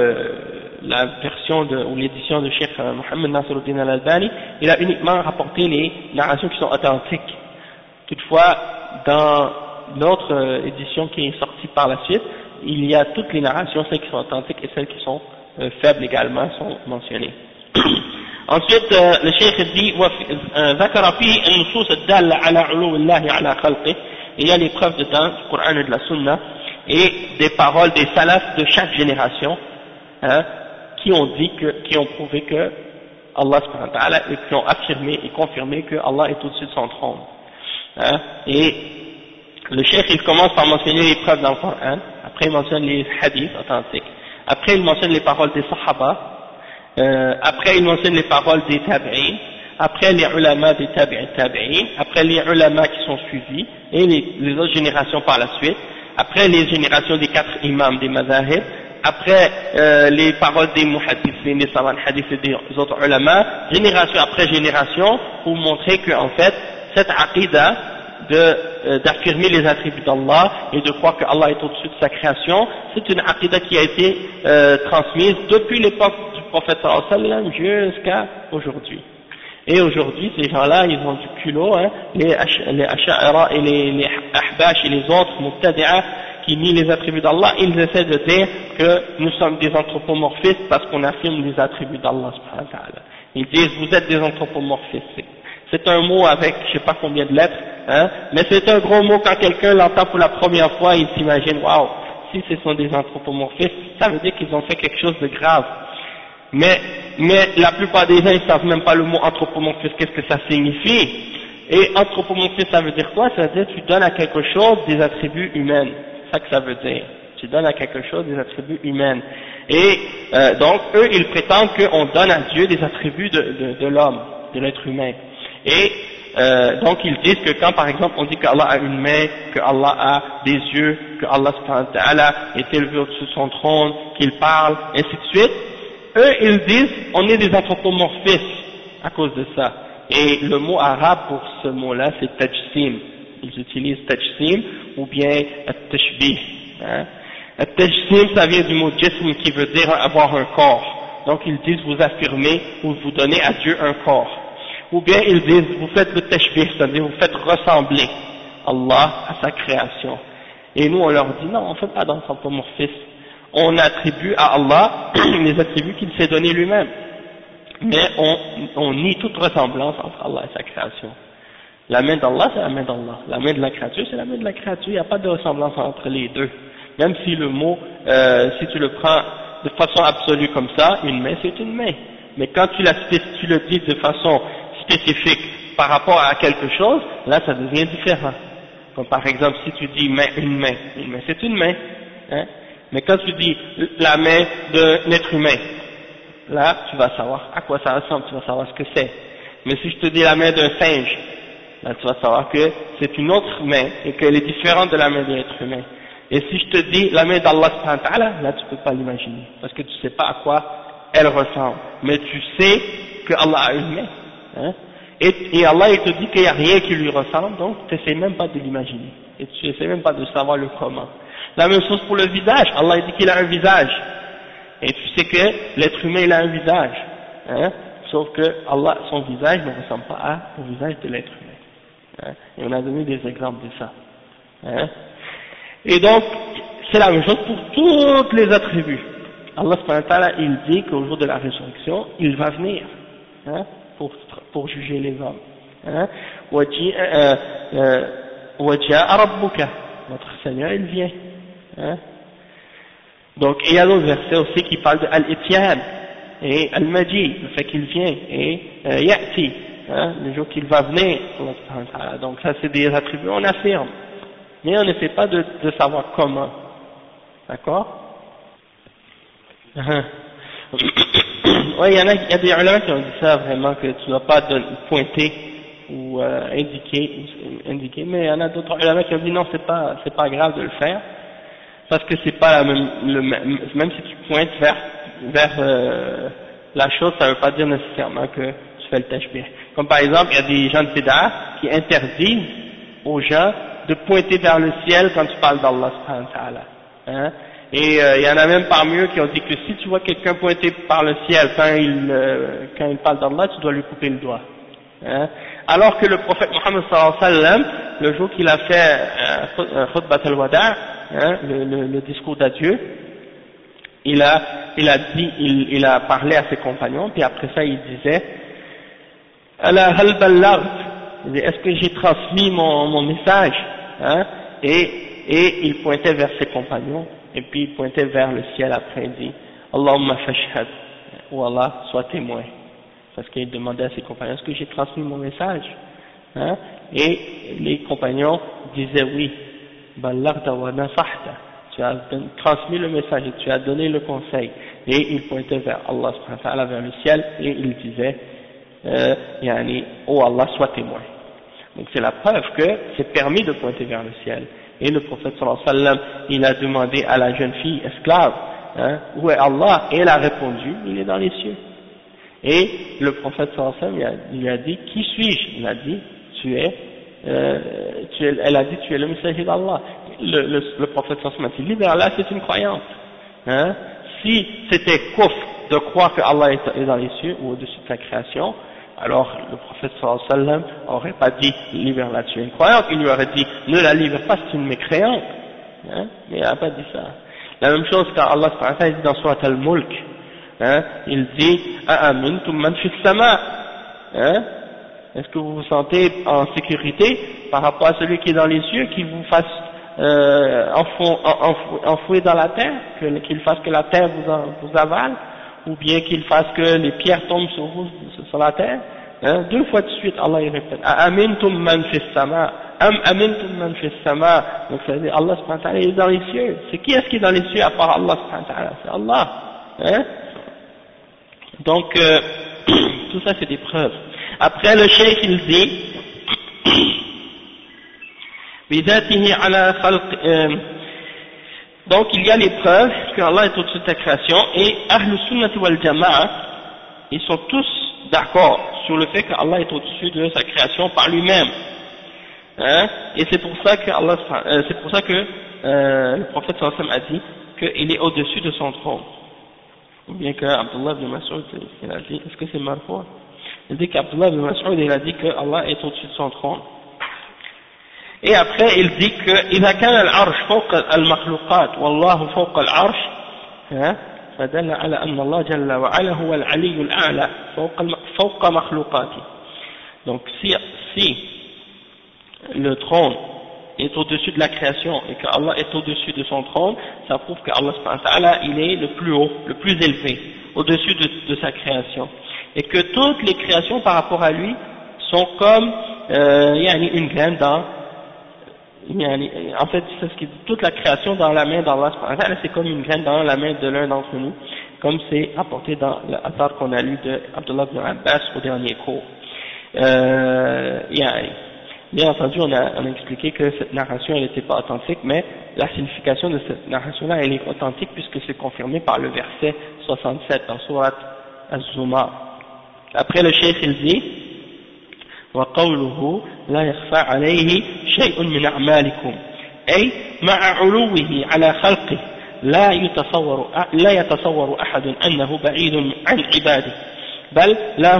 [SPEAKER 1] la version ou l'édition de Cheikh Mohammed Nasiruddin Al-Albani, il a uniquement rapporté les narrations qui sont authentiques. Toutefois, dans l'autre édition qui est sortie par la suite, il y a toutes les narrations, celles qui sont authentiques et celles qui sont faibles également sont mentionnées. Ensuite, le cheikh dit ذكر فيه النصوص الدالة على علو الله على خلقه. Il y a les preuves dedans du Coran et de la Sunna et des paroles des salafs de chaque génération, hein, qui ont prouvé que Allah subhanahu wa ta'ala, et qui ont affirmé et confirmé que Allah est au-dessus de son trône. Hein, et le cheikh il commence par mentionner les preuves dans le Coran, après il mentionne les hadiths authentiques, après il mentionne les paroles des sahaba, après il mentionne les paroles des tabi'in, après les ulama des tabi'in, après les ulama qui sont suivis, et les autres générations par la suite, après les générations des 4 imams des mazahib, après les paroles des muhaddithin, des savants hadith et des autres ulama, génération après génération, pour montrer que en fait, cette aqidah d'affirmer les attributs d'Allah et de croire que Allah est au-dessus de sa création, c'est une aqidah qui a été transmise depuis l'époque du prophète sallallahu alayhi wa sallam jusqu'à aujourd'hui. Et aujourd'hui, ces gens-là, ils ont du culot, hein, les Ash'ara et les Ahbash et les autres Mubtadi'a qui nient les attributs d'Allah, ils essaient de dire que nous sommes des anthropomorphistes parce qu'on affirme les attributs d'Allah subhanahu wa ta'ala. Ils disent vous êtes des anthropomorphistes. C'est un mot avec je sais pas combien de lettres, hein, mais c'est un gros mot quand quelqu'un l'entend pour la première fois, il s'imagine waouh, si ce sont des anthropomorphistes, ça veut dire qu'ils ont fait quelque chose de grave. Mais la plupart des gens ils savent même pas le mot anthropomorphiste, qu'est-ce que ça signifie. Et anthropomorphiste ça veut dire quoi? Ça veut dire tu donnes à quelque chose des attributs humains, c'est ça que ça veut dire. Tu donnes à quelque chose des attributs humains. Et donc eux ils prétendent qu'on donne à Dieu des attributs de l'homme, de l'être humain. Et donc ils disent que quand par exemple on dit qu'Allah a une main, qu'Allah a des yeux, qu'Allah subhanahu wa ta'ala est élevé au-dessus de son trône, qu'il parle, ainsi de suite, eux ils disent on est des anthropomorphistes à cause de ça. Et le mot arabe pour ce mot-là c'est tajsim. Ils utilisent tajsim ou bien at-tashbih. Hein. At-tajsim ça vient du mot jism qui veut dire avoir un corps. Donc ils disent vous affirmez ou vous donnez à Dieu un corps. Ou bien ils disent vous faites le tashbih, c'est-à-dire vous faites ressembler Allah à sa création. Et nous on leur dit non, on ne fait pas d'anthropomorphisme. On attribue à Allah les attributs qu'il s'est donné lui-même. Mais on nie toute ressemblance entre Allah et sa création. La main d'Allah c'est la main d'Allah. La main de la créature c'est la main de la créature. Il n'y a pas de ressemblance entre les deux. Même si le mot, si tu le prends de façon absolue comme ça, une main c'est une main. Mais quand tu le dis de façon spécifique par rapport à quelque chose, là ça devient différent. Comme par exemple si tu dis une main c'est une main, hein? Mais quand tu dis la main d'un être humain, là tu vas savoir à quoi ça ressemble, tu vas savoir ce que c'est. Mais si je te dis la main d'un singe, là tu vas savoir que c'est une autre main et qu'elle est différente de la main d'un être humain. Et si je te dis la main d'Allah subhanahu wa ta'ala, là tu peux pas l'imaginer, parce que tu sais pas à quoi elle ressemble. Mais tu sais que Allah a une main. Hein? Et Allah il te dit qu'il n'y a rien qui lui ressemble, donc tu n'essaies même pas de l'imaginer, et tu n'essaies même pas de savoir le comment. La même chose pour le visage, Allah il dit qu'il a un visage, et tu sais que l'être humain il a un visage, hein? Sauf que Allah, son visage ne ressemble pas au visage de l'être humain, hein? Et on a donné des exemples de ça, hein? Et donc c'est la même chose pour tous les attributs. Allah subhanahu wa ta'ala il dit qu'au jour de la résurrection il va venir, hein? Pour juger les hommes. Hein? وَجَاءَ رَبُّكَ, votre Seigneur il vient. Hein? Donc il y a d'autres versets aussi qui parlent de Al-Ityan et Al-Maji, le fait qu'il vient, et Ya'ti, hein? Le jour qu'il va venir. Donc ça c'est des attributs on affirme, mais on n'essaie pas de savoir comment. D'accord? Oui, il y a des ulama qui ont dit ça vraiment, que tu ne dois pas pointer ou indiquer, mais il y en a d'autres ulama qui ont dit non, c'est pas grave de le faire, parce que c'est pas même si tu pointes vers la chose, ça ne veut pas dire nécessairement que tu fais le tashbih. Comme par exemple, il y a des gens de bid'ah qui interdisent aux gens de pointer vers le ciel quand tu parles d'Allah subhanahu wa ta'ala. Hein? Et il y en a même parmi eux qui ont dit que si tu vois quelqu'un pointer par le ciel quand il parle d'Allah, tu dois lui couper le doigt. Hein? Alors que le prophète Mohammed sallallahu alayhi wa sallam, le jour qu'il a fait khutbat al-wada', hein, le discours d'adieu, il a parlé à ses compagnons, puis après ça il disait ala hal ballaght, est-ce que j'ai transmis mon message, hein? Et il pointait vers ses compagnons, et puis il pointait vers le ciel après, il dit Allahumma fashhad, ou Allah soit témoin, parce qu'il demandait à ses compagnons, est-ce que j'ai transmis mon message, hein? Et les compagnons disaient oui, ballaghta wa nasahta, tu as transmis le message et tu as donné le conseil. Et il pointait vers Allah subhanahu wa ta'ala, vers le ciel, et il disait oh Allah soit témoin. Donc c'est la preuve que c'est permis de pointer vers le ciel. Et le prophète sallallahu alayhi wa sallam, il a demandé à la jeune fille esclave, hein, où est Allah? Et elle a répondu, il est dans les cieux. Et le prophète sallallahu alayhi wa sallam, il lui a dit, qui suis-je? Il a dit, elle a dit, tu es le messager d'Allah. Le prophète sallallahu alayhi wa sallam a dit, libère-la, c'est une croyante. Hein? Si c'était kufr de croire que Allah est dans les cieux ou au-dessus de sa création, alors le prophète sallallahu alayhi wa sallam aurait pas dit libère-la, tu es une croyante, il lui aurait dit ne la libère pas, c'est une mécréante, hein? Mais il n'a pas dit ça. La même chose quand Allah dit dans Surat Al-Mulk, hein, il dit A'amintum man fis sama, hein, est-ce que vous vous sentez en sécurité par rapport à celui qui est dans les cieux, qui vous fasse enfouir dans la terre, qu'il fasse que la terre vous avale, ou bien qu'il fasse que les pierres tombent sur vous, sur la terre, hein, 2 fois de suite Allah il répète A'amintum man fis sama, amintum man fis sama, donc ça veut dire Allah subhanahu wa ta'ala est dans les cieux. C'est qui est-ce qui est dans les cieux à part Allah subhanahu wa ta'ala? C'est Allah, hein. Donc tout ça c'est des preuves. Après le cheikh il dit بذاته على خلق, donc il y a les preuves que Allah est au-dessus de sa création, et Ahlus Sunnati wal Jama'a, ils sont tous d'accord sur le fait que Allah est au-dessus de sa création par lui-même, hein, et c'est pour ça que le prophète sallallahu alayhi wa sallam a dit qu'il est au-dessus de son trône, ou bien que Abdullah ibn Mas'ud il a dit, est-ce que c'est marfou? Il dit qu'Abdullah ibn Mas'ud il a dit que Allah est au-dessus de son trône. Et après il dit que إذا كان العرش فوق المخلوقات والله فوق العرش, فدل على أن الله جل وعلا هو العلي الأعلى فوق مخلوقاته. Donc si le trône est au-dessus de la création et que Allah est au-dessus de son trône, ça prouve que Allah subhanahu wa ta'ala il est le plus haut, le plus élevé, au-dessus de sa création, et que toutes les créations par rapport à lui sont comme une graine dans, en fait c'est ce qui dit, toute la création dans la main d'Allah subhanahu wa ta'ala, c'est comme une graine dans la main de l'un d'entre nous, comme c'est apporté dans l'Athar qu'on a lu de Abdullah ibn Abbas au dernier cours. Bien entendu, on a expliqué que cette narration elle n'était pas authentique, mais la signification de cette narration-là elle est authentique puisque c'est confirmé par le verset 67 dans Surat Az-Zumar. Après le cheikh il dit وقوله لا يخفى عليه شيء من أعمالكم, أي مع علوه على خلقه لا يتصور أحد أنه بعيد عن عباده, بل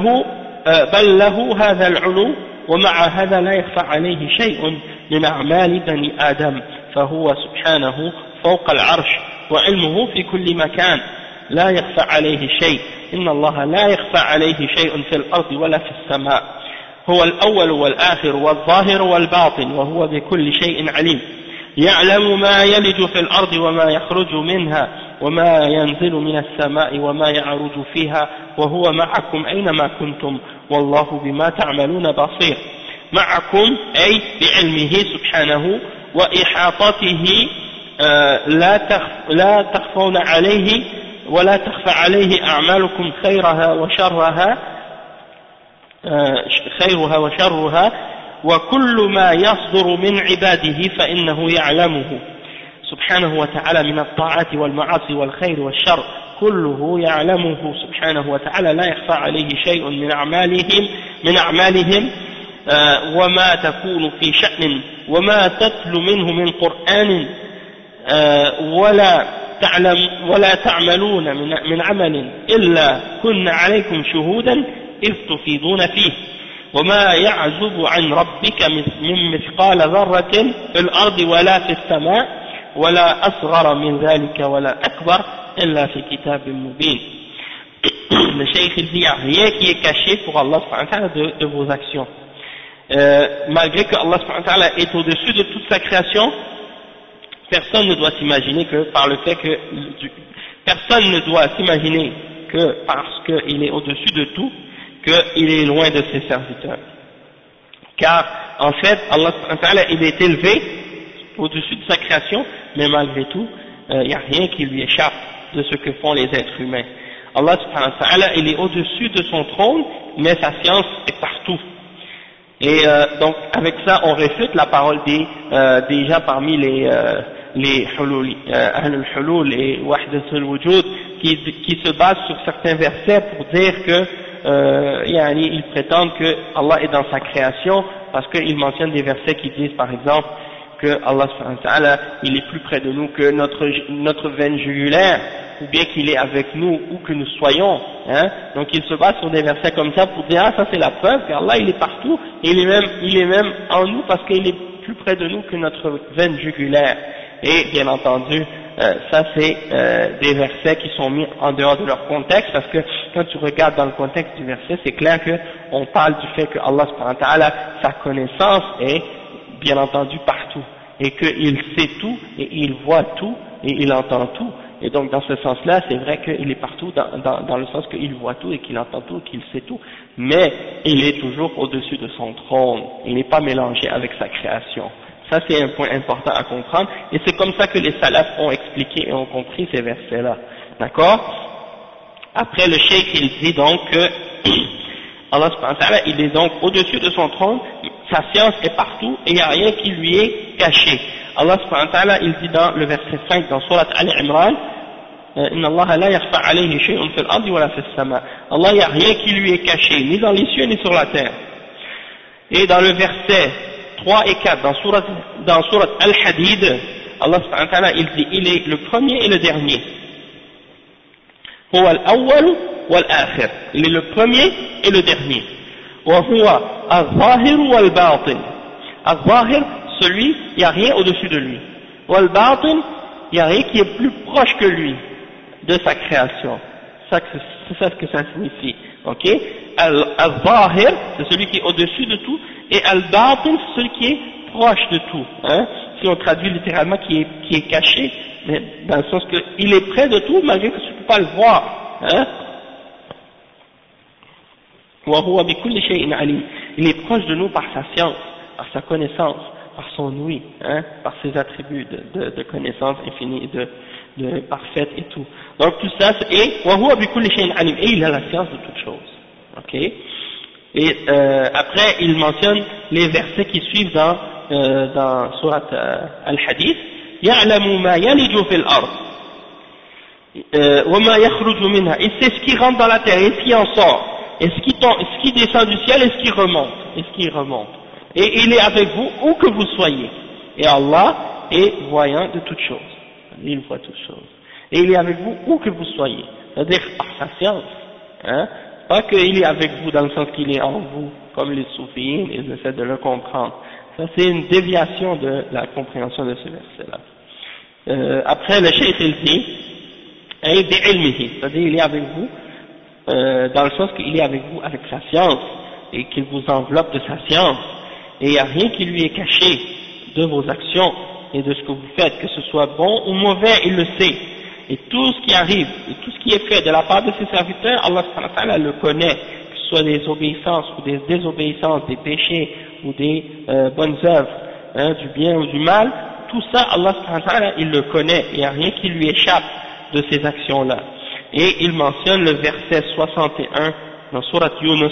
[SPEAKER 1] له هذا العلو, ومع هذا لا يخفى عليه شيء من أعمال بني آدم, فهو سبحانه فوق العرش وعلمه في كل مكان, لا يخفى عليه شيء, إن الله لا يخفى عليه شيء في الأرض ولا في السماء, هو الأول والآخر والظاهر والباطن, وهو بكل شيء عليم, يعلم ما يلج في الأرض وما يخرج منها وما ينزل من السماء وما يعرج فيها, وهو معكم أينما كنتم والله بما تعملون بصير. معكم أي بعلمه سبحانه وإحاطته, لا تخفون عليه ولا تخفى عليه أعمالكم خيرها وشرها, وكل ما يصدر من عباده فإنه يعلمه سبحانه وتعالى من الطاعات والمعاصي والخير والشر, كله يعلمه سبحانه وتعالى, لا يخفى عليه شيء من أعمالهم وما تكون في شأن وما تتلو منه من قرآن ولا تعملون من عمل إلا كنا عليكم شهودا إذ تفيضون فيه, وما يعزب عن ربك من مثقال ذرة في الأرض ولا في السماء ولا أصغر من ذلك ولا أكبر إلا في كتاب مبين. Le cheikh il dit, il n'y a rien qui est caché pour Allah subhanahu wa ta'ala de vos actions. Malgré que Allah subhanahu wa ta'ala est au-dessus de toute sa création, personne ne doit s'imaginer que par le fait que personne ne doit s'imaginer que parce qu'il est au-dessus de tout, qu'il est loin de ses serviteurs. Car en fait Allah subhanahu wa ta'ala il est élevé au-dessus de sa création, mais malgré tout il n'y a rien qui lui échappe de ce que font les êtres humains. Allah subhanahu wa ta'ala il est au-dessus de son trône, mais sa science est partout. Et donc avec ça on réfute la parole des gens parmi les hulul, ahlul hulul et wahdatul wujud qui se basent sur certains versets pour dire que ils prétendent que Allah est dans sa création parce qu'ils mentionnent des versets qui disent par exemple que Allah subhanahu wa ta'ala il est plus près de nous que notre veine jugulaire, ou bien qu'il est avec nous où que nous soyons, hein. Donc ils se basent sur des versets comme ça pour dire ça c'est la preuve qu'Allah il est partout, et il est même en nous parce qu'il est plus près de nous que notre veine jugulaire. Et bien entendu ça c'est des versets qui sont mis en dehors de leur contexte, parce que quand tu regardes dans le contexte du verset, c'est clair qu'on parle du fait que Allah subhanahu wa ta'ala, sa connaissance est bien entendu partout, et qu'il sait tout, et il voit tout, et il entend tout. Et donc dans ce sens-là, c'est vrai qu'il est partout dans le sens qu'il voit tout et qu'il entend tout et qu'il sait tout, mais il est toujours au-dessus de son trône, il n'est pas mélangé avec sa création. Ça c'est un point important à comprendre, et c'est comme ça que les salafs ont expliqué et ont compris ces versets-là. D'accord? Après le cheikh il dit donc que Allah subhanahu wa ta'ala, il est donc au-dessus de son trône, sa science est partout et il n'y a rien qui lui est caché. Allah subhanahu wa ta'ala, il dit dans le verset 5 dans Surat Al-Imran, Inna Allah la yakhfa alayhi shay'un fil ardi wa la fis sama. Allah, il n'y a rien qui lui est caché, ni dans les cieux ni sur la terre. Et dans le verset 3 et 4 dans Surat Al-Hadid, Allah subhanahu wa ta'ala, il dit, il est le premier et le dernier. Huwa al-awwal wal-akhir. Il est le premier et le dernier. Wa huwa al-zahir wal-batin. Al-zahir, celui, il n'y a rien au-dessus de lui. Wal-batin, il n'y a rien qui est plus proche que lui de sa création. C'est ça ce que ça signifie. Ok? Al-zahir, c'est celui qui est au-dessus de tout, et al-batin, c'est celui qui est proche de tout. Hein? Si on traduit littéralement qui est caché, mais dans le sens qu'il est près de tout malgré que tu ne peux pas le voir. Hein? Il est proche de nous par sa science, par sa connaissance, par son ouïe, hein, par ses attributs de connaissance infinie, de parfaite et tout. Donc tout ça, et il a la science de toutes choses. Ok? Et après, il mentionne les versets qui suivent dans Surat Al-Hadith. يعلم ما يلج في الأرض وما يخرج منها. Il sait ce qui rentre dans la terre et ce qui en sort. Et ce qui descend du ciel et ce qui remonte. Et il est avec vous où que vous soyez. Et Allah est voyant de toutes choses. Il voit toutes choses. Et il est avec vous où que vous soyez. C'est-à-dire par sa science. Hein? Pas qu'il est avec vous dans le sens qu'il est en vous, comme les soufis, ils essaient de le comprendre. Ça c'est une déviation de la compréhension de ce verset-là. Après le cheikh il dit, c'est-à-dire il est avec vous, dans le sens qu'il est avec vous avec sa science, et qu'il vous enveloppe de sa science, et il n'y a rien qui lui est caché de vos actions et de ce que vous faites, que ce soit bon ou mauvais, il le sait. Et tout ce qui arrive, et tout ce qui est fait de la part de ses serviteurs, Allah subhanahu wa ta'ala le connaît, que ce soit des obéissances ou des désobéissances, des péchés ou des bonnes œuvres, hein, du bien ou du mal, tout ça, Allah subhanahu wa ta'ala, il le connaît, il n'y a rien qui lui échappe de ces actions-là. Et il mentionne le verset 61 dans Surat Yunus.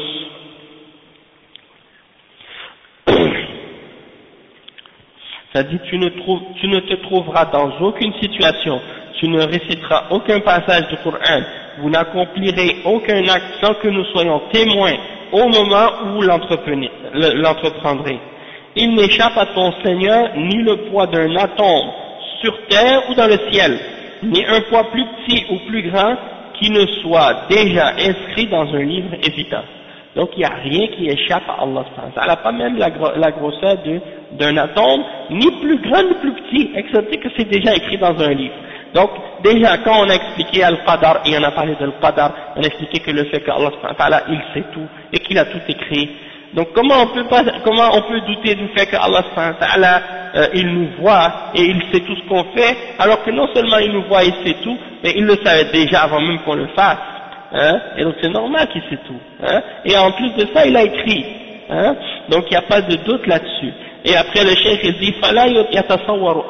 [SPEAKER 1] Ça dit, tu ne te trouveras dans aucune situation, tu ne réciteras aucun passage du Coran, vous n'accomplirez aucun acte sans que nous soyons témoins au moment où vous l'entreprendrez. Il n'échappe à ton Seigneur ni le poids d'un atome sur terre ou dans le ciel, ni un poids plus petit ou plus grand qui ne soit déjà inscrit dans un livre efficace. Donc il n'y a rien qui échappe à Allah. Elle n'a pas même la grosseur d'un atome, ni plus grand ni plus petit, excepté que c'est déjà écrit dans un livre. Donc déjà quand on a expliqué Al-Qadar, et on a parlé de Al-Qadar, on a expliqué que le fait qu'Allah il sait tout, et qu'il a tout écrit. Donc comment on peut douter du fait qu'Allah il nous voit et il sait tout ce qu'on fait, alors que non seulement il nous voit et il sait tout, mais il le savait déjà avant même qu'on le fasse. Hein? Et donc c'est normal qu'il sait tout. Hein? Et en plus de ça, il a écrit. Hein? Donc il n'y a pas de doute là-dessus. Et après le cheikh il dit فلا يتصور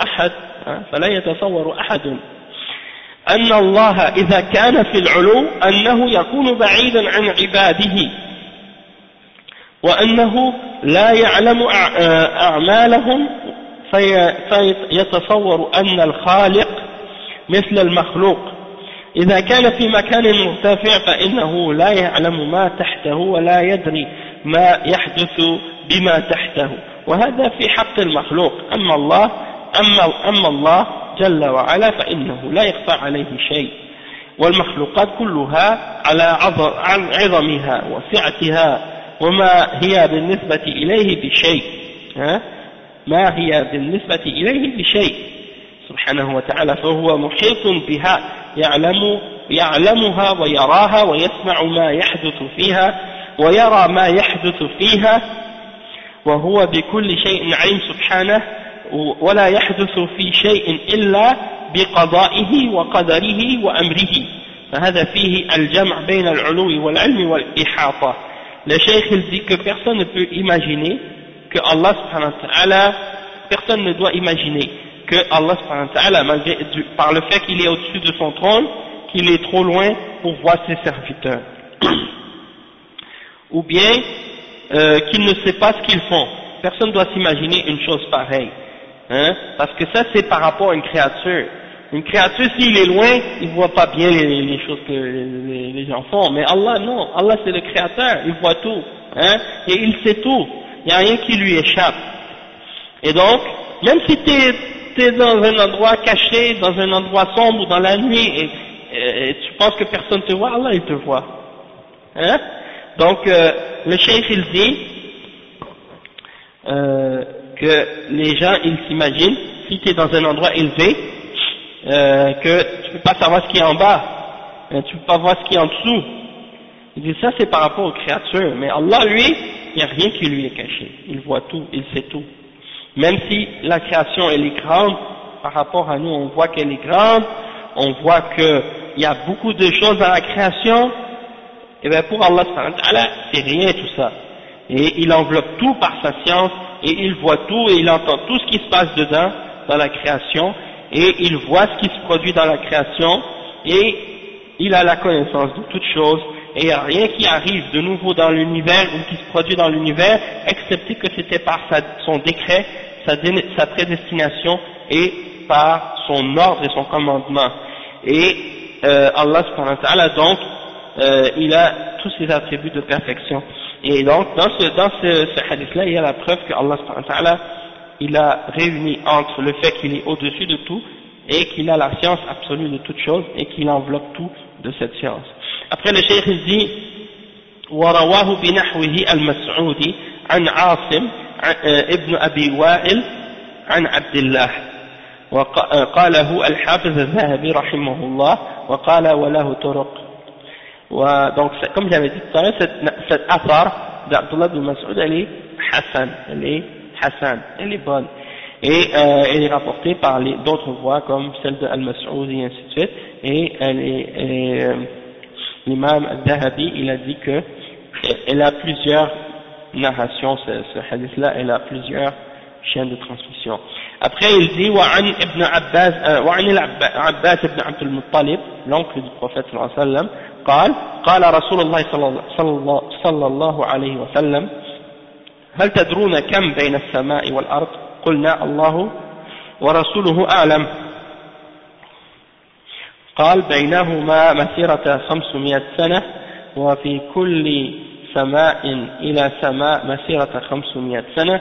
[SPEAKER 1] أحد أن الله إذا كان في العلو أنه يكون بعيدا عن عباده وأنه لا يعلم أعمالهم فيتصور أن الخالق مثل المخلوق. إذا كان في مكان مرتفع فإنه لا يعلم ما تحته ولا يدري ما يحدث بما تحته، وهذا في حق المخلوق. أما الله جل وعلا فإنه لا يخفى عليه شيء، والمخلوقات كلها على عظمها وسعتها وما هي بالنسبة إليه بشيء. ما هي بالنسبة إليه بشيء. سبحانه وتعالى فهو محيط بها يعلمها ويراها ويسمع ما يحدث فيها ويرى ما يحدث فيها وهو بكل شيء عليم سبحانه ولا يحدث في شيء إلا بقضائه وقدره وأمره فهذا فيه الجمع بين العلو والعلم والإحاطة. Le cheikh il dit que personne ne peut imaginer que Allah subhanahu wa ta'ala, personne ne doit imaginer que Allah subhanahu wa ta'ala, par le fait qu'il est au-dessus de son trône, qu'il est trop loin pour voir ses serviteurs. Ou bien qu'il ne sait pas ce qu'ils font. Personne ne doit s'imaginer une chose pareille. Hein? Parce que ça c'est par rapport à une créature. Une créature, s'il est loin, il ne voit pas bien les choses que les gens font. Mais Allah, non. Allah, c'est le créateur. Il voit tout. Hein? Et il sait tout. Il n'y a rien qui lui échappe. Et donc, même si tu es dans un endroit caché, dans un endroit sombre, dans la nuit, et tu penses que personne ne te voit, Allah, il te voit. Hein? Donc, le cheikh, il dit que les gens, ils s'imaginent, si tu es dans un endroit élevé, que tu ne peux pas savoir ce qui est en bas, tu ne peux pas voir ce qui est en dessous. Il dit ça c'est par rapport aux créatures, mais Allah lui, il n'y a rien qui lui est caché, il voit tout, il sait tout. Même si la création elle est grande, par rapport à nous on voit qu'elle est grande, on voit qu'il y a beaucoup de choses dans la création, et bien pour Allah c'est rien tout ça. Et il enveloppe tout par sa science, et il voit tout, et il entend tout ce qui se passe dedans, dans la création, et il voit ce qui se produit dans la création, et il a la connaissance de toutes choses, et il n'y a rien qui arrive de nouveau dans l'univers, ou qui se produit dans l'univers, excepté que c'était par son décret, sa prédestination, et par son ordre et son commandement. Et Allah subhanahu wa ta'ala, donc, il a tous ses attributs de perfection. Et donc, dans ce hadith-là, il y a la preuve que Allah subhanahu wa ta'ala, il a réuni entre le fait qu'il est au-dessus de tout et qu'il a la science absolue de toute chose et qu'il enveloppe tout de cette science. Après le cheikh il dit ورواه بنحوه المسعودي عن عاصم ابن أبي وائل عن عبد الله وقاله الحافظ الذهبي رحمه الله وقال وله طرق. Donc comme j'avais dit tout à l'heure, cette affaire d'Abdullah ibn Mas'ud elle est Hassan, elle est bonne. Et elle est rapportée par d'autres voix comme celle de Al-Mas'ud et ainsi de suite. Et l'imam Al-Dhahabi, il a dit que elle a plusieurs narrations, ce hadith-là, elle a plusieurs chaînes de transmission. Après, il dit وعن ابن عباس وعن العباس بن عبد المطلب, l'oncle du prophète صلى الله عليه وسلم, قال رسول الله صلى الله عليه وسلم هل تدرون كم بين السماء والأرض؟ قلنا الله ورسوله أعلم. قال بينهما مسيرة 500 سنة وفي كل سماء إلى سماء مسيرة 500 سنة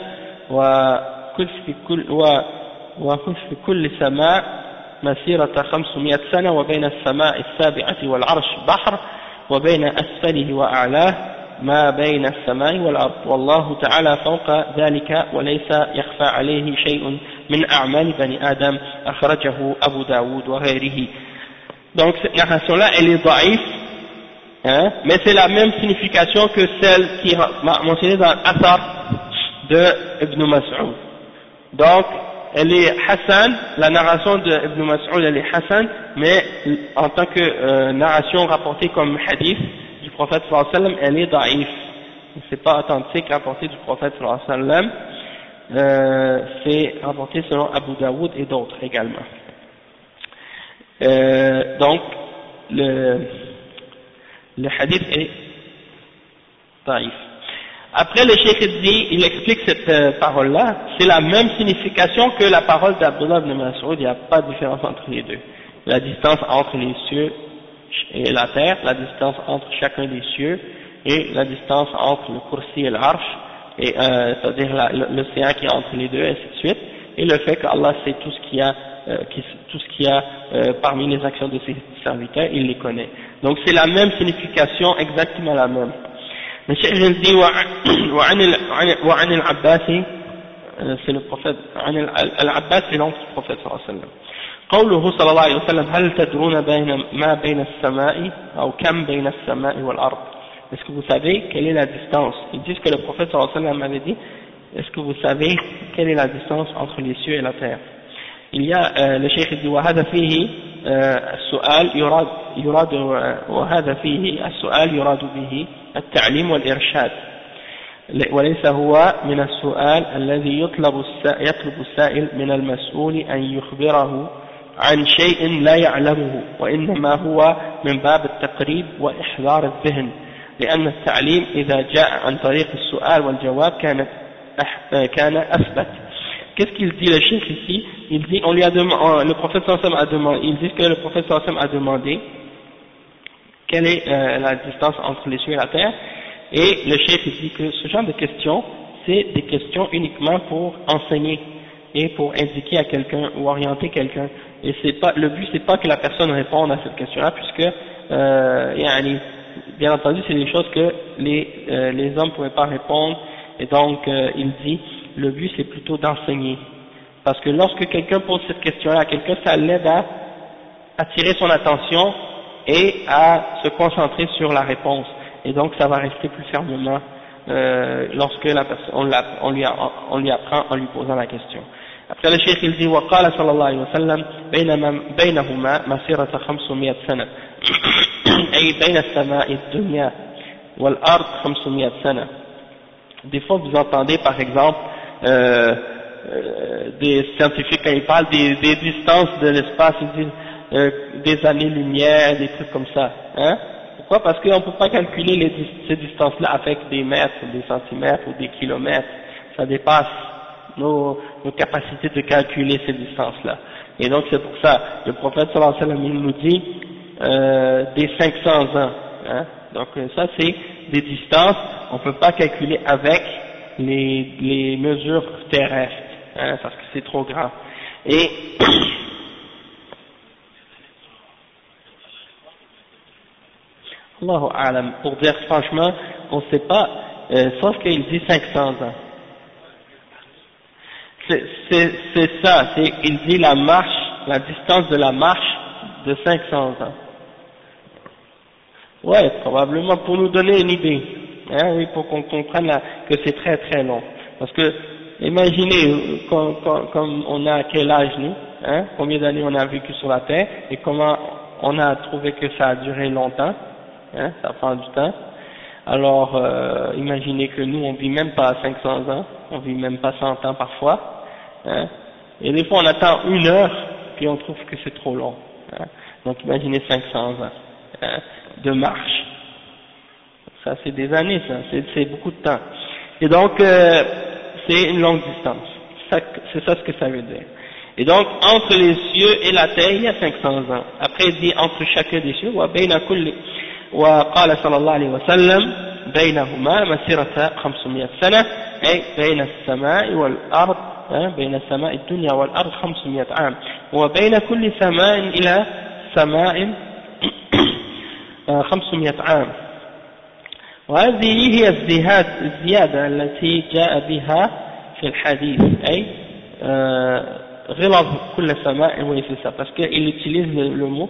[SPEAKER 1] وفي كل سماء مسيرة 500 سنة وبين السماء السابعة والعرش بحر وبين أسفله وأعلاه ما بين السماء والأرض والله تعالى فوق ذلك وليس يخفى عليه شيء من أعمال بني آدم أخرجه أبو داود وغيره. Donc cette narration-là, elle est daïf, hein, mais c'est la même signification que celle qui est mentionnée dans l'Athar de Ibn Mas'ud. Donc elle est Hassan, la narration de Ibn Mas'ud elle est Hassan, mais en tant que narration rapportée comme hadith du prophète sallallahu alayhi wa sallam, elle est daïf. C'est pas authentique rapporté du prophète sallallahu alayhi wa sallam, c'est rapporté selon Abu Daoud et d'autres également. Donc le hadith est daïf. Après le cheikh dit, il explique cette parole-là, c'est la même signification que la parole d'Abdullah ibn Mas'ud, il n'y a pas de différence entre les deux. La distance entre les cieux et la terre, la distance entre chacun des cieux, et la distance entre le kursi et l'arche, et c'est-à-dire l'océan qui est entre les deux, et ainsi de suite, et le fait qu'Allah sait tout ce qu'il y a, parmi les actions de ses serviteurs, il les connaît. Donc c'est la même signification, exactement la même. الشيخ الذي وعن العباس c'est le prophète, Al-Abbas c'est l'oncle du prophète sallallahu alayhi wa sallam. قوله صلى الله عليه وسلم هل تدرون ما بين السماء أو كم بين السماء والأرض. Est-ce que vous savez quelle est la distance? Ils disent que le prophète sallallahu alayhi wa sallam avait dit, est-ce que vous savez quelle est la distance entre les cieux et la terre? Il y a le cheikh dit وهذا فيه السؤال يراد وهذا فيه السؤال يراد به التعليم والإرشاد وليس هو من السؤال الذي يطلب السائل من المسؤول أن يخبره عن شيء لا يعلمه وإنما هو من باب التقريب وإحضار الذهن لأن التعليم إذا جاء عن طريق السؤال والجواب كان أثبت. Qu'est-ce qu'il dit le cheikh ici? Il dit, on lui a demandé, le prophète sallallahu alayhi wa sallam a demandé, ils disent que le prophète sallallahu alayhi wa sallam a demandé quelle est la distance entre les cieux et la terre, et le cheikh dit que ce genre de questions, c'est des questions uniquement pour enseigner et pour indiquer à quelqu'un ou orienter quelqu'un, et c'est pas, le but c'est pas que la personne réponde à cette question-là, puisque bien entendu c'est des choses que les hommes ne pouvaient pas répondre, et donc il dit le but c'est plutôt d'enseigner, parce que lorsque quelqu'un pose cette question-là à quelqu'un, ça l'aide à attirer son attention et à se concentrer sur la réponse, et donc ça va rester plus fermement lorsque la personne, on lui apprend en lui posant la question. Après le cheikh il dit وقال صلى الله عليه وسلم بينهما مسيرة 500 سنة أي بين السماء الدنيا والأرض 500 سنة. Des fois vous entendez par exemple des scientifiques quand ils parlent des distances de l'espace, ils disent des années-lumière, des trucs comme ça, hein? Pourquoi? Parce qu'on ne peut pas calculer ces distances-là avec des mètres, des centimètres ou des kilomètres, ça dépasse nos capacités de calculer ces distances-là. Et donc c'est pour ça, le prophète sallallahu alayhi wa sallam il nous dit des 500 ans, hein? Donc ça c'est des distances, on ne peut pas calculer avec les mesures terrestres, hein, parce que c'est trop grand. Et Allahu A'lam, pour dire franchement, on ne sait pas, sauf qu'il dit 500 ans. C'est ça, il dit la distance de la marche de 500 ans. Ouais, probablement pour nous donner une idée, hein, oui, pour qu'on comprenne que c'est très très long. Parce que, imaginez, comme on a quel âge nous, hein, combien d'années on a vécu sur la Terre, et comment on a trouvé que ça a duré longtemps, hein, ça prend du temps. Alors, imaginez que nous, on vit même pas 500 ans, on vit même pas 100 ans parfois, hein, et des fois on attend 1 heure, puis on trouve que c'est trop long, hein. Donc imaginez 500 ans, hein, de marche. Ça c'est des années, ça, c'est beaucoup de temps. Et donc, c'est une longue distance. C'est ça ce que ça veut dire. Et donc, entre les cieux et la terre, il y a 500 ans. Après, il dit entre chacun des cieux, وقال صلى الله عليه وسلم بينهما مسيرة 500 سنة أي بين السماء والأرض بين السماء الدنيا والأرض 500 عام وبين كل سماء إلى سماء 500 عام. وهذه هي الزيادة التي جاء بها في الحديث أي غلظ كل سماء ويسسا, parce qu'il utilise le mot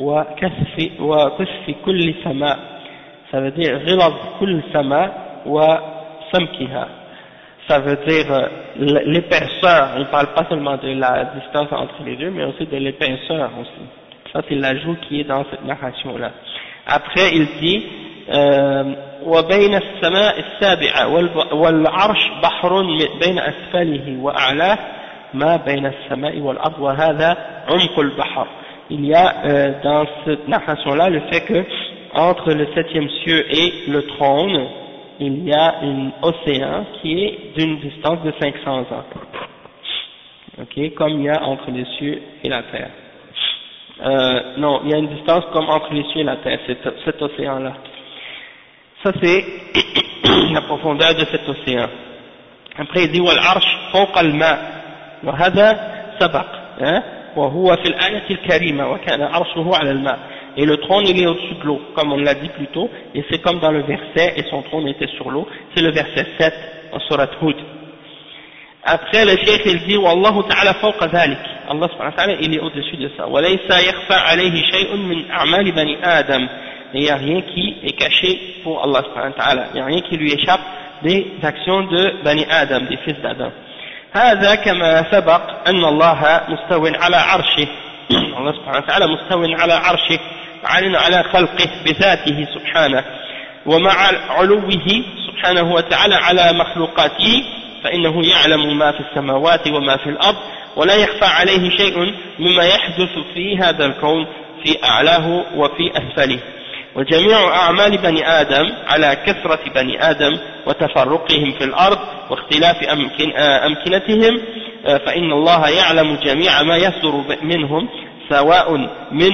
[SPEAKER 1] وقصف كل سماء, ça veut dire غلظ كل سماء وسمكها, ça veut dire l'épaisseur. Il ne parle pas seulement de la distance entre les deux, mais aussi de l'épaisseur aussi. Ça c'est l'ajout qui est dans cette narration là. Après il dit وبين السماء السابعة والعرش بحر بين أسفله وأعلاه ما بين السماء والأرض وهذا عمق البحر. Il y a dans cette narration là le fait que entre le 7e cieux et le trône il y a un océan qui est d'une distance de 500 ans, ok, comme il y a entre les cieux et la terre. Non, il y a une distance comme entre les cieux et la terre, cet océan là. Ça c'est la profondeur de cet océan. Après il dit والعرش فوق الماء وهذا سبق وهو في الآية الكريمة وكان عرشه على الماء. Et le trône il est au-dessus de l'eau, comme on l'a dit plus tôt, et c'est comme dans le verset, et son trône était sur l'eau, c'est le verset 7 en Surat Hud. Après, le cheikh il dit Wallahu ta'ala fawqa dhalik. Allah subhanahu wa ta'ala, il est au-dessus de ça. Wa laysa yakhfa alayhi shay'un min a'mali bani Adam. Et il n'y a rien qui est caché pour Allah subhanahu wa ta'ala. Il n'y a rien qui lui échappe des actions de bani Adam, des fils d'Adam. هذا كما سبق أن الله مستو على عرشه. الله سبحانه وتعالى مستو على عرشه عال على خلقه بذاته سبحانه ومع علوه سبحانه وتعالى على مخلوقاته فإنه يعلم ما في السماوات وما في الأرض ولا يخفى عليه شيء مما يحدث في هذا الكون في أعلاه وفي أسفله وجميع أعمال بني آدم على كثرة بني آدم وتفرقهم في الأرض واختلاف أمكنتهم فإن الله يعلم جميع ما يصدر منهم سواء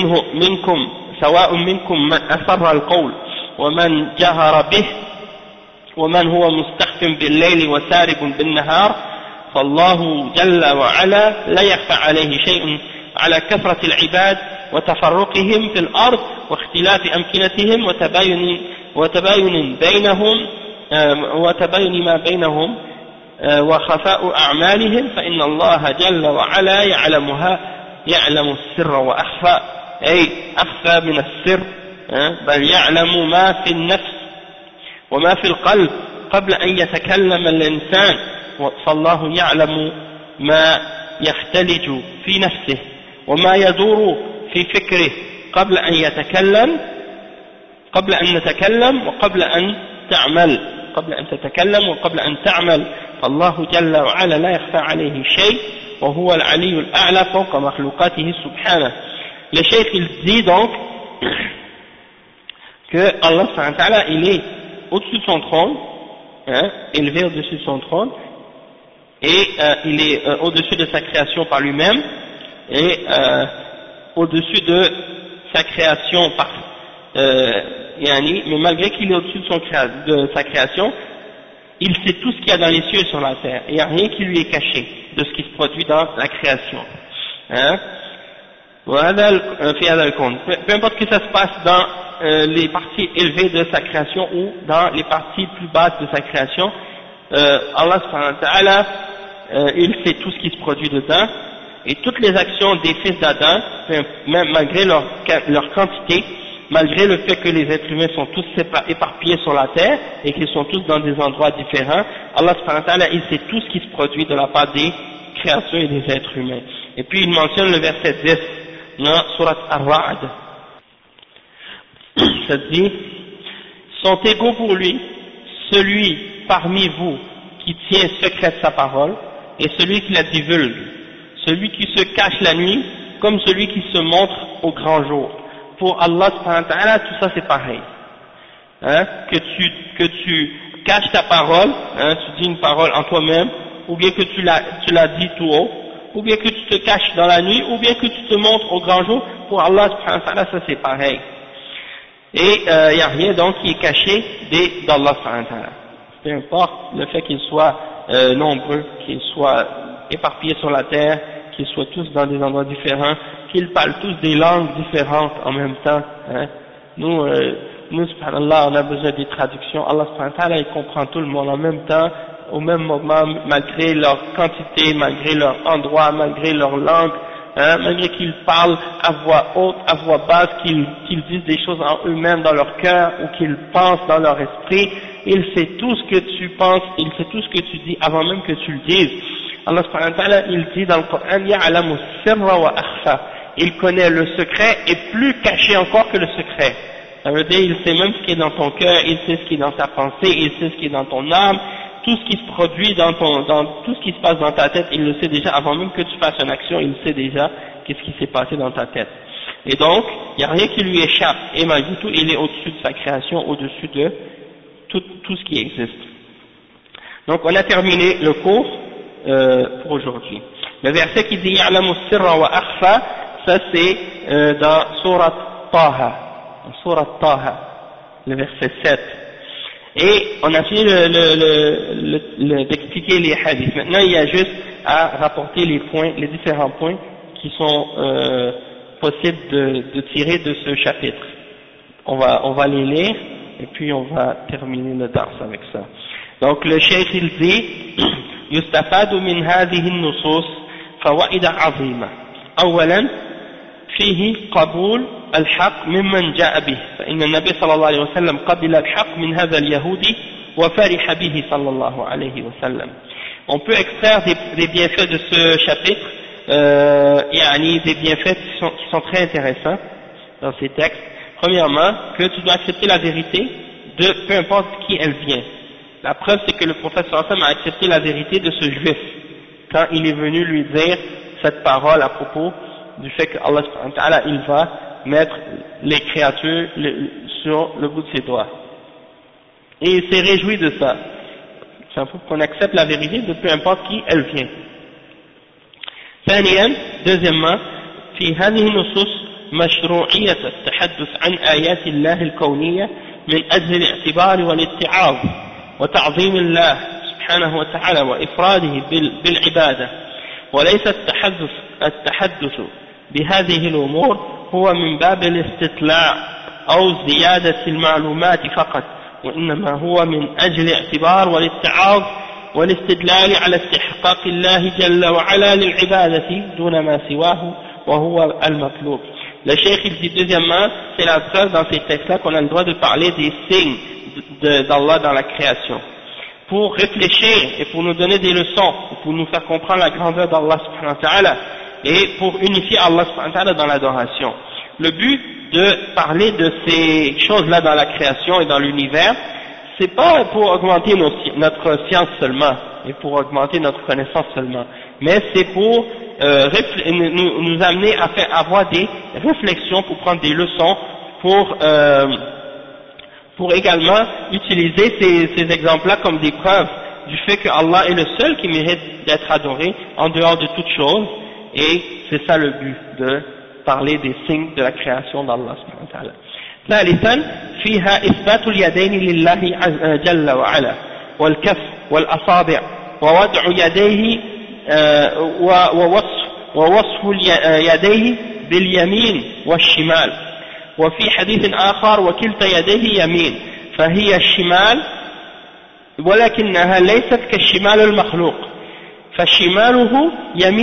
[SPEAKER 1] منكم من أسر القول ومن جهر به ومن هو مستخف بالليل وسارب بالنهار فالله جل وعلا لا يخفى عليه شيء على كثرة العباد وتفرقهم في الأرض واختلاف أمكنتهم وتباين ما بينهم وخفاء أعمالهم فإن الله جل وعلا يعلم السر وأخفى أي أخفى من السر بل يعلم ما في النفس وما في القلب قبل أن يتكلم الإنسان فالله يعلم ما يختلج في نفسه وما يدور في فكره قبل أن نتكلم وقبل أن تتكلم وقبل أن تعمل فالله جل وعلا لا يخفى عليه شيء وهو العلي الأعلى فوق مخلوقاته سبحانه. Le cheikh il dit donc que Allah subhanahu wa ta'ala il est au-dessus de son trône, élevé au-dessus de son trône, et il est au-dessus de sa création par lui-même, et au-dessus de sa création mais malgré qu'il est au-dessus de sa création, il sait tout ce qu'il y a dans les cieux et sur la terre, il n'y a rien qui lui est caché de ce qui se produit dans la création. Peu importe que ça se passe dans les parties élevées de sa création ou dans les parties plus basses de sa création, Allah subhanahu wa ta'ala, il sait tout ce qui se produit dedans, et toutes les actions des fils d'Adam, même malgré leur quantité, malgré le fait que les êtres humains sont tous éparpillés sur la terre et qu'ils sont tous dans des endroits différents, Allah subhanahu wa ta'ala, il sait tout ce qui se produit de la part des créatures et des êtres humains. Et puis il mentionne le verset 10 dans Surat Ar-Ra'd. Ça dit, sont égaux pour lui celui parmi vous qui tient secrète sa parole et celui qui la divulgue, celui qui se cache la nuit comme celui qui se montre au grand jour. Pour Allah subhanahu wa ta'ala, tout ça c'est pareil. Que tu caches ta parole, tu dis une parole en toi-même, ou bien que tu la dis tout haut, ou bien que tu te caches dans la nuit, ou bien que tu te montres au grand jour, pour Allah subhanahu wa ta'ala, ça c'est pareil. Et il n'y a rien donc qui est caché d'Allah subhanahu wa ta'ala. Peu importe le fait qu'ils soient nombreux, qu'ils soient éparpillés sur la terre, qu'ils soient tous dans des endroits différents, qu'ils parlent tous des langues différentes en même temps. Nous, subhanallah, on a besoin des traductions. Allah subhanahu wa ta'ala, il comprend tout le monde en même temps, au même moment, malgré leur quantité, malgré leur endroit, malgré leur langue, malgré qu'ils parlent à voix haute, à voix basse, qu'ils disent des choses en eux-mêmes dans leur cœur, ou qu'ils pensent dans leur esprit, il sait tout ce que tu penses, il sait tout ce que tu dis avant même que tu le dises. Allah subhanahu wa ta'ala, il dit dans le Coran, ya'lamu sirra wa akhfa. Il connaît le secret et plus caché encore que le secret. Ça veut dire, il sait même ce qui est dans ton cœur, il sait ce qui est dans ta pensée, il sait ce qui est dans ton âme, tout ce qui se produit dans tout ce qui se passe dans ta tête, il le sait déjà avant même que tu fasses une action, il sait déjà qu'est-ce qui s'est passé dans ta tête. Et donc, il n'y a rien qui lui échappe, et malgré tout, il est au-dessus de sa création, au-dessus de tout ce qui existe. Donc, on a terminé le cours pour aujourd'hui. Le verset qui dit Ya'lamu sirra wa akhfa, ça c'est dans Surat Taha, le verset 7. Et on a fini d'expliquer les hadiths. Maintenant, il y a juste à rapporter les différents points qui sont possibles de tirer de ce chapitre. On va les lire et puis on va terminer le dars avec ça. Donc le cheikh il dit يستفاد من هذه النصوص فوائد عظيمة. أولا فيه قبول الحق ممن جاء به، فإن النبي صلى الله عليه وسلم قبل الحق من هذا اليهودي وفرح به صلى الله عليه وسلم. On peut extraire des bienfaits de ce chapitre, des bienfaits qui sont très intéressants dans ces textes. Premièrement, que tu dois accepter la vérité de peu importe qui elle vient. La preuve, c'est que le prophète sallallahu alayhi wa sallam a accepté la vérité de ce juif quand il est venu lui dire cette parole à propos du fait que Allah subhanahu wa ta'ala, il va mettre les créatures sur le bout de ses doigts. Et il s'est réjoui de ça. Ça faut qu'on accepte la vérité de peu importe qui elle vient. ثانيا, deuxièmement, في هذه النصوص مشروعية التحدث عن آيات الله الكونية من أجل الاعتبار والاتعاظ وتعظيم الله سبحانه وتعالى وإفراده بالعبادة، وليس التحدث بهذه الأمور هو من باب الاستطلاع أو زيادة المعلومات فقط، وإنما هو من أجل الاعتبار والاتعاظ والاستدلال على استحقاق الله جل وعلا للعبادة دون ما سواه وهو المطلوب. Le cheikh il dit deuxièmement, c'est la preuve dans ces textes-là qu'on a le droit de parler des signes d'Allah dans la création, pour réfléchir et pour nous donner des leçons, pour nous faire comprendre la grandeur d'Allah subhanahu wa ta'ala et pour unifier Allah subhanahu wa ta'ala dans l'adoration. Le but de parler de ces choses-là dans la création et dans l'univers, c'est pas pour augmenter notre science seulement et pour augmenter notre connaissance seulement, mais c'est pour nous amener à avoir des réflexions, pour prendre des leçons, pour également utiliser ces exemples-là comme des preuves du fait que Allah est le seul qui mérite d'être adoré en dehors de toute chose, et c'est ça le but de parler des signes de la création d'Allah subhanahu wa ta'ala. ثالثا فيها إثبات اليدين لله جل وعلا والكف والأصابع ووضع يديه ووصف يديه باليمين والشمال، وفي حديث آخر وكلتا يديه يمين، فهي الشمال ولكنها ليست كالشمال المخلوق، فشماله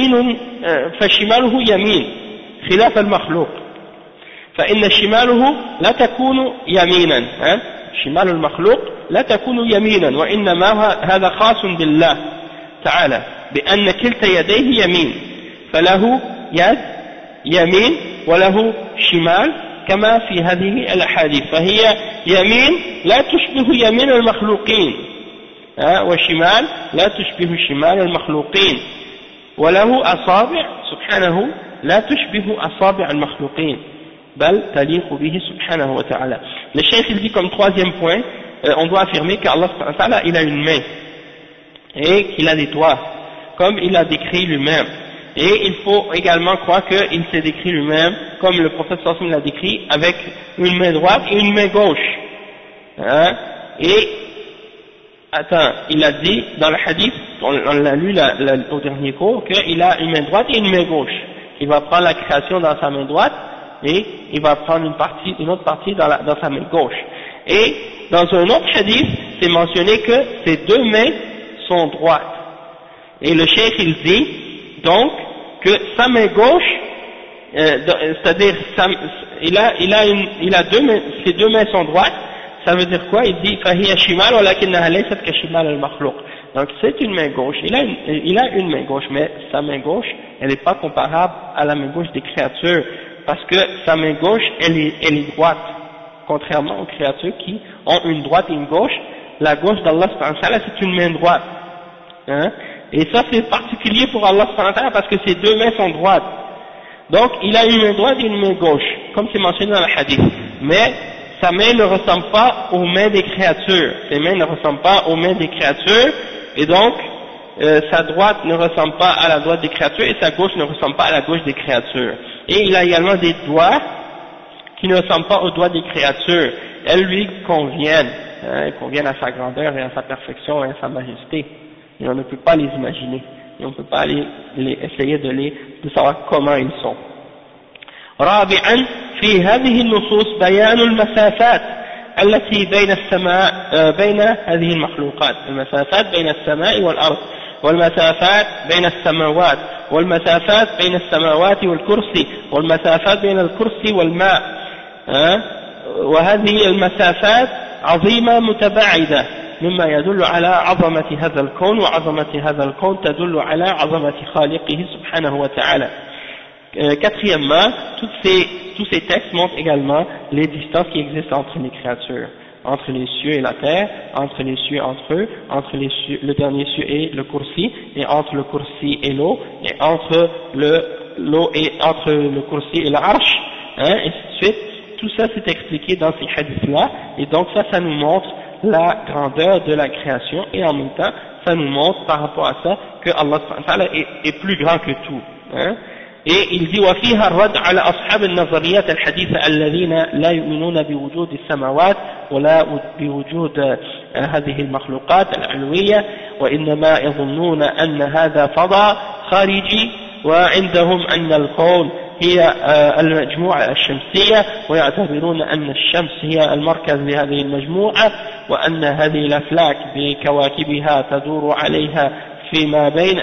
[SPEAKER 1] يمين خلاف المخلوق، فإن شماله لا تكون يمينا، شمال المخلوق لا تكون يمينا، وإنما هذا خاص بالله تعالى بأن كلتا يديه يمين، فله يد يمين وله شمال كما في هذه الأحاديث، فهي يمين لا تشبه يمين المخلوقين، وشمال لا تشبه شمال المخلوقين، وله أصابع سبحانه لا تشبه أصابع المخلوقين بل تليق به سبحانه وتعالى. Le cheikh il dit comme troisième point, on doit affirmer qu'Allah subhanahu wa ta'ala il a une main et qu'il a des doigts comme il a décrit lui-même, et il faut également croire qu'il s'est décrit lui-même comme le prophète sallallahu alayhi wa sallam l'a décrit, avec une main droite et une main gauche, et il a dit dans le hadith, on l'a lu au dernier cours, qu'il a une main droite et une main gauche. Il va prendre la création dans sa main droite et il va prendre une autre partie dans sa main gauche. Et dans un autre hadith, c'est mentionné que ces deux mains sont droites. Et le cheikh il dit donc que sa main gauche, c'est-à-dire il a deux mains, ses deux mains sont droites. Ça veut dire quoi? Il dit فهي شمال ولكنها ليست كشمال المخلوق. Donc c'est une main gauche. Il a une main gauche, mais sa main gauche, elle n'est pas comparable à la main gauche des créatures, parce que sa main gauche, elle est droite, contrairement aux créatures qui ont une droite et une gauche. La gauche d'Allah subhanahu wa ta'ala, c'est une main droite, et ça c'est particulier pour Allah subhanahu wa ta'ala parce que ses deux mains sont droites. Donc il a une main droite et une main gauche, comme c'est mentionné dans le hadith, mais sa main ne ressemble pas aux mains des créatures, ses mains ne ressemblent pas aux mains des créatures, et donc sa droite ne ressemble pas à la droite des créatures et sa gauche ne ressemble pas à la gauche des créatures. Et il a également des doigts qui ne ressemblent pas aux doigts des créatures, elles lui conviennent, elles conviennent à sa grandeur et à sa perfection et à sa majesté, et on ne peut pas les imaginer, et on ne peut pas essayer de savoir comment ils sont. رابعا في هذه النصوص بيان المسافات التي بين هذه المخلوقات، المسافات بين السماء والأرض، والمسافات بين السماوات والمسافات بين السماوات والكرسي والمسافات بين الكرسي والماء وهذه المسافات عظيمة متباعدة مما يدل على عظمة هذا الكون وعظمة هذا الكون تدل على عظمة خالقه سبحانه وتعالى. Quatrièmement, tous ces textes montrent également les distances qui existent entre les créatures, entre les cieux et la terre, entre les cieux entre eux, entre les cieux, le dernier cieux et le kursi, et entre le kursi et l'eau, et entre l'eau et entre le kursi et l'arche, et ainsi de suite. Tout ça c'est expliqué dans ces hadiths-là, et donc ça nous montre la grandeur de la création, et en même temps, ça nous montre par rapport à ça que Allah subhanahu wa ta'ala est plus grand que tout. Et il dit وفيها الرد على أصحاب النظريات الحديثة الذين لا يؤمنون بوجود السماوات ولا بوجود هذه المخلوقات العلوية وإنما يظنون أن هذا فضاء خارجي وعندهم أن الكون هي المجموعة الشمسية ويعتبرون أن الشمس هي المركز لهذه المجموعة وأن هذه الأفلاك بكواكبها تدور عليها فيما بين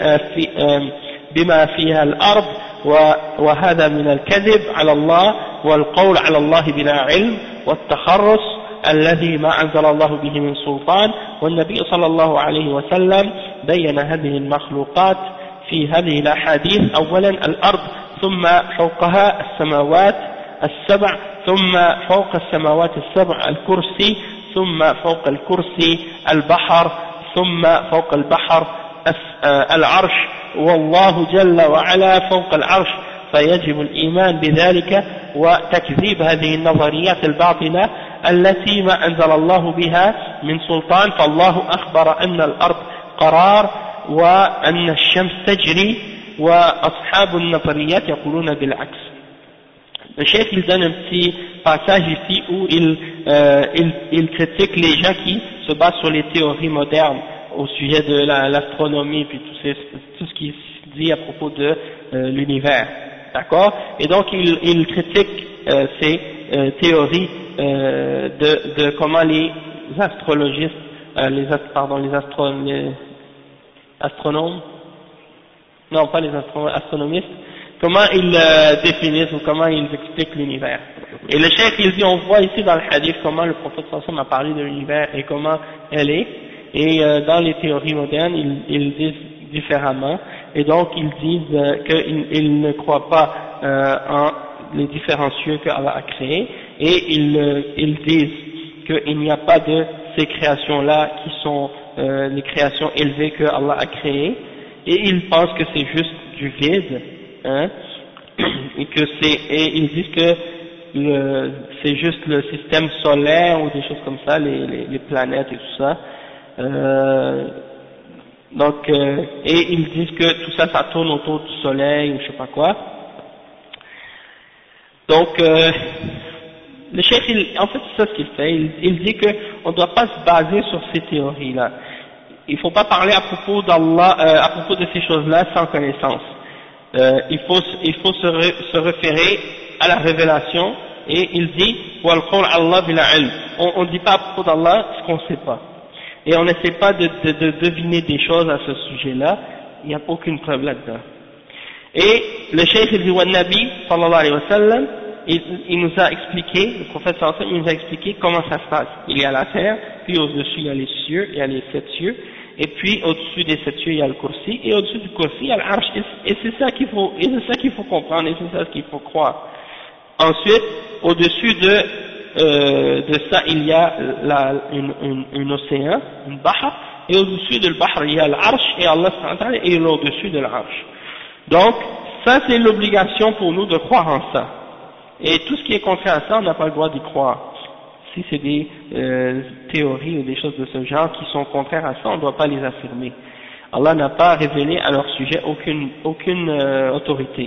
[SPEAKER 1] بما فيها الأرض وهذا من الكذب على الله والقول على الله بلا علم والتخرص الذي ما أنزل الله به من سلطان والنبي صلى الله عليه وسلم بين هذه المخلوقات في هذه الأحاديث أولا الأرض ثم فوقها السماوات السبع ثم فوق السماوات السبع الكرسي ثم فوق الكرسي البحر ثم فوق البحر العرش والله جل وعلا فوق العرش فيجب الإيمان بذلك وتكذيب هذه النظريات الباطلة التي ما أنزل الله بها من سلطان فالله أخبر أن الأرض قرار وأن الشمس تجري وأصحاب النظريات يقولون بالعكس. Le chef il donne un petit passage ici où il critique les gens qui se basent sur les théories modernes au sujet de l'astronomie puis tout ce qui se dit à propos de l'univers, d'accord? Et donc il critique ces théories de comment les astrologistes, les astronomes, non pas les astronomistes, comment ils définissent ou comment ils expliquent l'univers. Et le chef il dit, on voit ici dans le hadith comment le prophète sallallahu alayhi wa sallam a parlé de l'univers et comment elle est. Et dans les théories modernes, ils disent différemment, et donc ils disent qu'ils ne croient pas en les différents cieux qu'Allah a créés, et ils disent qu'il n'y a pas de ces créations-là qui sont les créations élevées que Allah a créées, et ils pensent que c'est juste du vide, et ils disent que c'est juste le système solaire ou des choses comme ça, les planètes et tout ça. Et ils disent que tout ça tourne autour du soleil ou je sais pas quoi. Donc le chef en fait c'est ça ce qu'il fait, il dit que on ne doit pas se baser sur ces théories là, il faut pas parler à propos d'Allah, à propos de ces choses là sans connaissance, il faut se référer à la révélation, et il dit on ne dit pas à propos d'Allah ce qu'on ne sait pas. Et on n'essaie pas de deviner des choses à ce sujet-là, il n'y a aucune preuve là-dedans. Et le cheikh il dit wa Nabi sallallahu alayhi wa sallam, il nous a expliqué, le prophète sallallahu alayhi wa sallam il nous a expliqué comment ça se passe. Il y a la terre, puis au-dessus il y a les cieux, il y a les 7 cieux, et puis au-dessus des 7 cieux il y a le kursi, et au-dessus du kursi il y a l'arche, et c'est ça qu'il faut comprendre, et c'est ça qu'il faut croire. Ensuite, au-dessus de ça il y a un océan, une bahr, et au-dessus de bahr il y a l'arche, et Allah est au-dessus de l'arche. Donc ça c'est l'obligation pour nous de croire en ça, et tout ce qui est contraire à ça on n'a pas le droit d'y croire. Si c'est des théories ou des choses de ce genre qui sont contraires à ça, on ne doit pas les affirmer. Allah n'a pas révélé à leur sujet aucune autorité.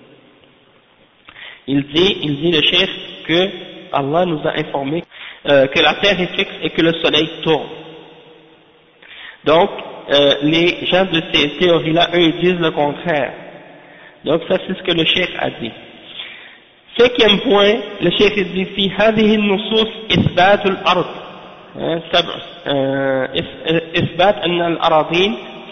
[SPEAKER 1] Il dit le chef que Allah nous a informé que la terre est fixe et que le soleil tourne. Donc, les gens de ces théories-là, eux, ils disent le contraire. Donc ça, c'est ce que le chef a dit. Cinquième point, le chef dit ici, هذه النصوص إثبات الأرض إثبات أن الأراضين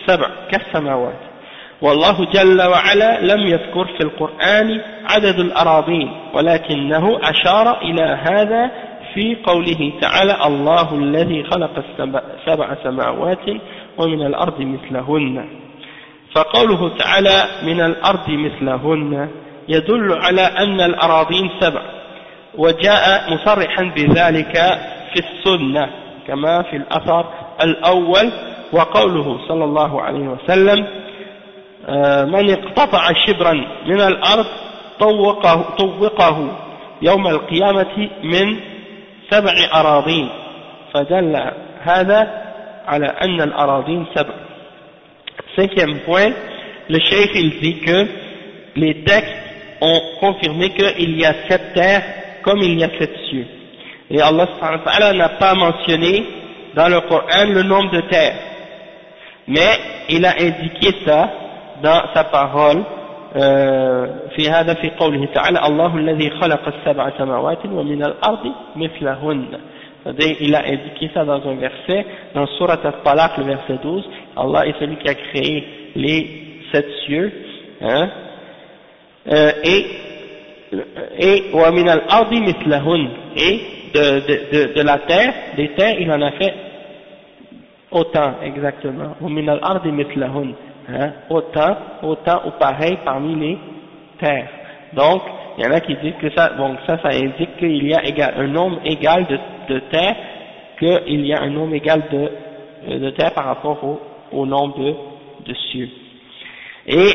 [SPEAKER 1] سبع كالسماوات. والله جل وعلا لم يذكر في القرآن عدد الأراضين ولكنه أشار إلى هذا في قوله تعالى الله الذي خلق سبع سماوات ومن الأرض مثلهن. فقوله تعالى من الأرض مثلهن يدل على أن الأراضين سبع، وجاء مصرحا بذلك في السنة كما في الأثر الأول. وقوله صلى الله عليه وسلم من اقتطع شبرا من الأرض طوقه يوم القيامة من 7 أراضين، فدل هذا على أن الأراضين 7. Cinquième point, le cheikh il dit que les textes ont confirmé qu'il y a 7 terres comme il y a 7 cieux. Et Allah subhanahu wa ta'ala n'a pas mentionné dans le Coran le nombre de terres, mais il a indiqué ça dans sa parole في هذا في قوله تعالى الله الذي خلق السبع سماوات ومن الأرض مثلهن. C'est-à-dire, il a indiqué ça dans un verset, dans Surat Al-Talaq, le verset 12, Allah est celui qui a créé les 7 cieux, hein, et وَمِنَ الْأَرْضِ مِثْلَهُنَّ, et de la terre, des terres, il en a fait autant, exactement, وَمِنَ الْأَرْضِ مِثْلَهُنَّ, hein, autant ou pareil parmi les terres. Donc, il y en a qui disent que ça, bon, ça indique qu'il y a un nombre égal de terres, qu'il y a un nombre égal de terres par rapport au nombre de cieux. Et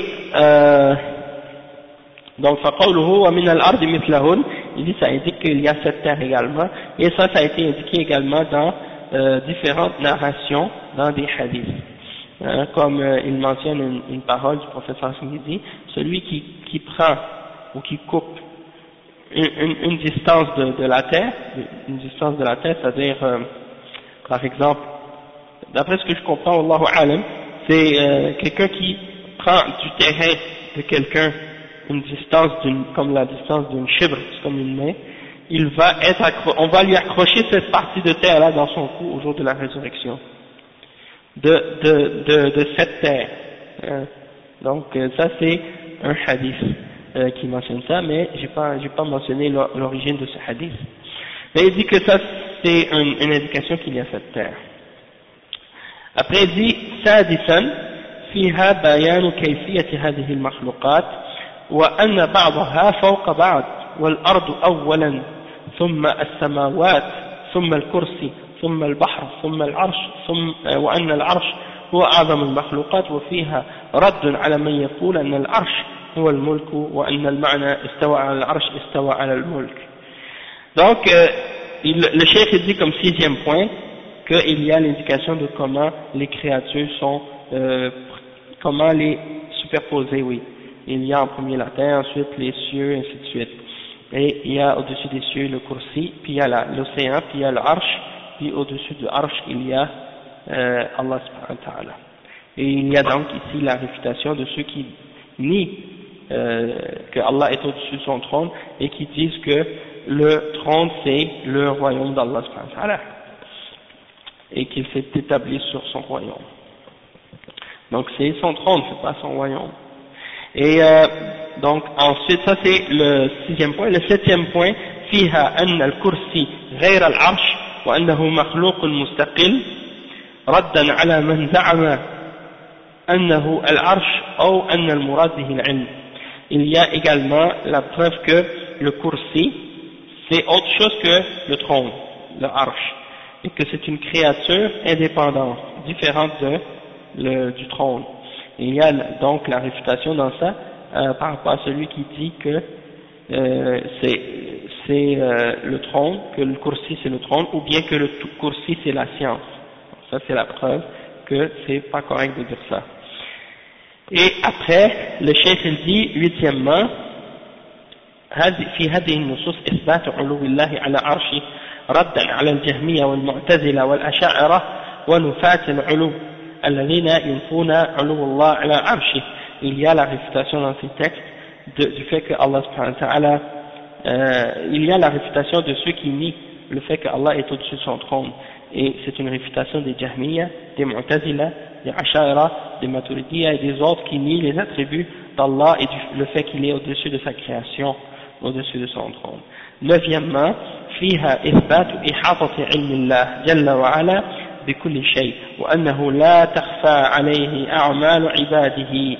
[SPEAKER 1] donc, فَقَوْلُهُ وَمِنَ الْأَرْضِ مِثْلَهُنَّ, il dit ça indique qu'il y a 7 terres également, et ça a été indiqué également dans différentes narrations dans des hadiths. Hein, comme il mentionne une parole du prophète sallallahu alayhi wa sallam, il dit celui qui prend ou qui coupe une distance de la terre, c'est-à-dire par exemple, d'après ce que je comprends, Allahu Alam, c'est quelqu'un qui prend du terrain de quelqu'un une distance comme la distance d'une chibre, comme une main, on va lui accrocher cette partie de terre là dans son cou au jour de la résurrection de cette terre. Donc ça c'est un hadith qui mentionne ça, mais j'ai pas mentionné l'origine de ce hadith. Mais il dit que ça c'est une indication qu'il y a cette terre. Après il dit سادسا فيها بيان كيفية هذه المخلوقات وأن بعضها فوق بعض والأرض أولا ثم السماوات ثم الكرسي ثم البحر ثم العرش وأن العرش هو أعظم المخلوقات وفيها رد على من يقول أن العرش هو الملك وأن المعنى استوى على العرش استوى على الملك. Donc le cheikh dit comme 6e point qu'il y a l'indication de comment les créatures sont comment les superposer, oui. Il y a en premier la terre, ensuite les cieux, ainsi de suite. Et il y a au-dessus des cieux le kursi, puis il y a l'océan, puis il y a l'arche, puis au-dessus de l'arche il y a Allah subhanahu wa ta'ala. Et il y a donc ici la réfutation de ceux qui nient que Allah est au-dessus de son trône et qui disent que le trône c'est le royaume d'Allah subhanahu wa ta'ala et qu'il s'est établi sur son royaume. Donc c'est son trône, c'est pas son royaume. Et donc ensuite ça c'est le 6e point. Le 7e point, فيها أن الكرسي غير العرش وأنه مخلوق مستقل ردا على من زعم أنه العرش أو أن المراد به العلم. Il y a également la preuve que le kursi c'est autre chose que le trône, le arsh, et que c'est une créature indépendante, différente du trône. Il y a donc la réfutation dans ça par rapport à celui qui dit que c'est le trône, que le kursi c'est le trône, ou bien que le kursi c'est la science. Ça c'est la preuve que c'est pas correct de dire ça. Et après, le cheikh il dit, 8e, في هذه النصوص إثبات علو الله على عرشه ردا على الجهمية والمعتزلة والأشاعرة ونفاة العلو الذين ينفون علو الله على عرشه. Il y a la réfutation dans ces textes du fait que Allah subhanahu wa ta'ala, il y a la réfutation de ceux qui nient le fait que Allah est au-dessus de son trône, et c'est une réfutation des Jahmiya, des Mu'tazila, des Asha'ira des Maturidiyya et des autres qui nient les attributs d'Allah et le fait qu'il est au-dessus de sa création, au-dessus de son trône. Neuvièmement, فيها إثبات إحاطة علم الله جل وعلا بكل شيء وأنه لا تخفى عليه أعمال عباده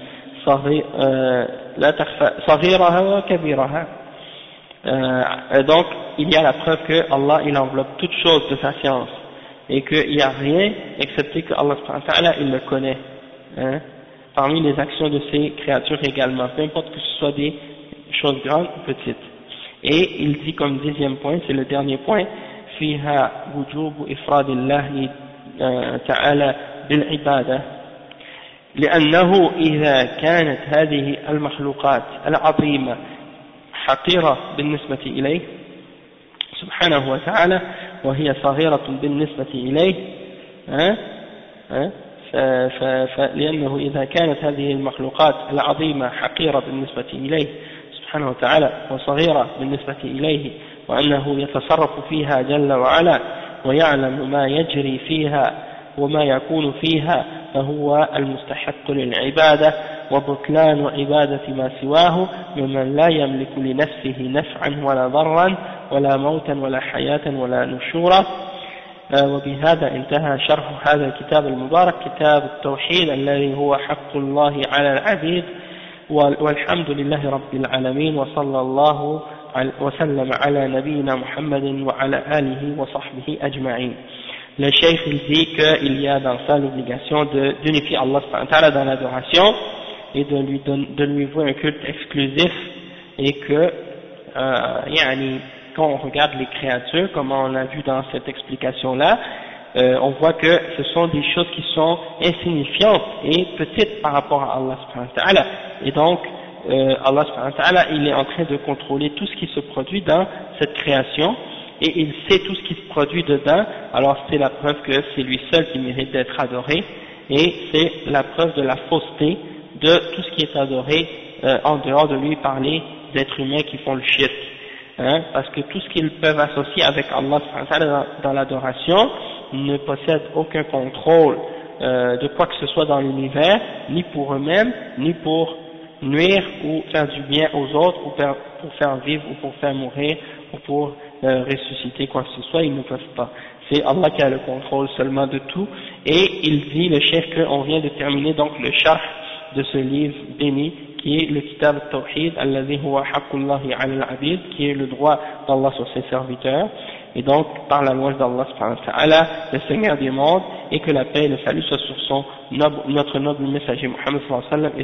[SPEAKER 1] لا تخفى صغيرها وكبيرها. Donc il y a la preuve que Allah il enveloppe toutes choses de sa science et qu'il n'y a rien excepté que Allah subhanahu wa ta'ala il le connaît, hein, parmi les actions de ses créatures également, peu importe que ce soit des choses grandes ou petites. Et il dit comme 10e point, c'est le dernier point, فيها وجوب إفراد الله تعالى بالعبادة لأنه إذا كانت هذه المخلوقات العظيمة حقيرة بالنسبة إليه سبحانه وتعالى وهي صغيرة بالنسبة إليه لأنه إذا كانت هذه المخلوقات العظيمة حقيرة بالنسبة إليه سبحانه وتعالى وصغيرة بالنسبة إليه وأنه يتصرف فيها جل وعلا ويعلم ما يجري فيها وما يكون فيها فهو المستحق للعبادة وبطلان عبادة ما سواه ممن لا يملك لنفسه نفعا ولا ضرا ولا موتا ولا حياة ولا نشورا. وبهذا انتهى شرح هذا الكتاب المبارك كتاب التوحيد الذي هو حق الله على العبيد والحمد لله رب العالمين وصلى الله وسلم على نبينا محمد وعلى آله وصحبه أجمعين. Le cheikh il dit qu'il y a dans ça l'obligation d'unifier Allah subhanahu wa ta'ala dans l'adoration et de lui vouer un culte exclusif et que quand on regarde les créatures, comme on a vu dans cette explication-là, on voit que ce sont des choses qui sont insignifiantes et petites par rapport à Allah subhanahu wa ta'ala. Et donc, Allah subhanahu wa ta'ala, il est en train de contrôler tout ce qui se produit dans cette création et il sait tout ce qui se produit dedans, alors c'est la preuve que c'est lui seul qui mérite d'être adoré et c'est la preuve de la fausseté de tout ce qui est adoré en dehors de lui par les êtres humains qui font le shirk. Parce que tout ce qu'ils peuvent associer avec Allah subhanahu wa ta'ala dans l'adoration ne possède aucun contrôle de quoi que ce soit dans l'univers, ni pour eux-mêmes, ni pour nuire ou faire du bien aux autres, ou pour faire vivre ou pour faire mourir, ou pour ressusciter quoi que ce soit, ils ne peuvent pas. C'est Allah qui a le contrôle seulement de tout, et il dit, le chef, qu'on vient de terminer donc le sharh de ce livre béni, qui est le Kitab al-Tawhid, alladhi huwa haqqullahi ala al-abid, qui est le droit d'Allah sur ses serviteurs, et donc par la louange d'Allah subhanahu wa ta'ala, le Seigneur des mondes, et que la paix et le salut soient sur notre noble messager Muhammad sallallahu alayhi wa sallam,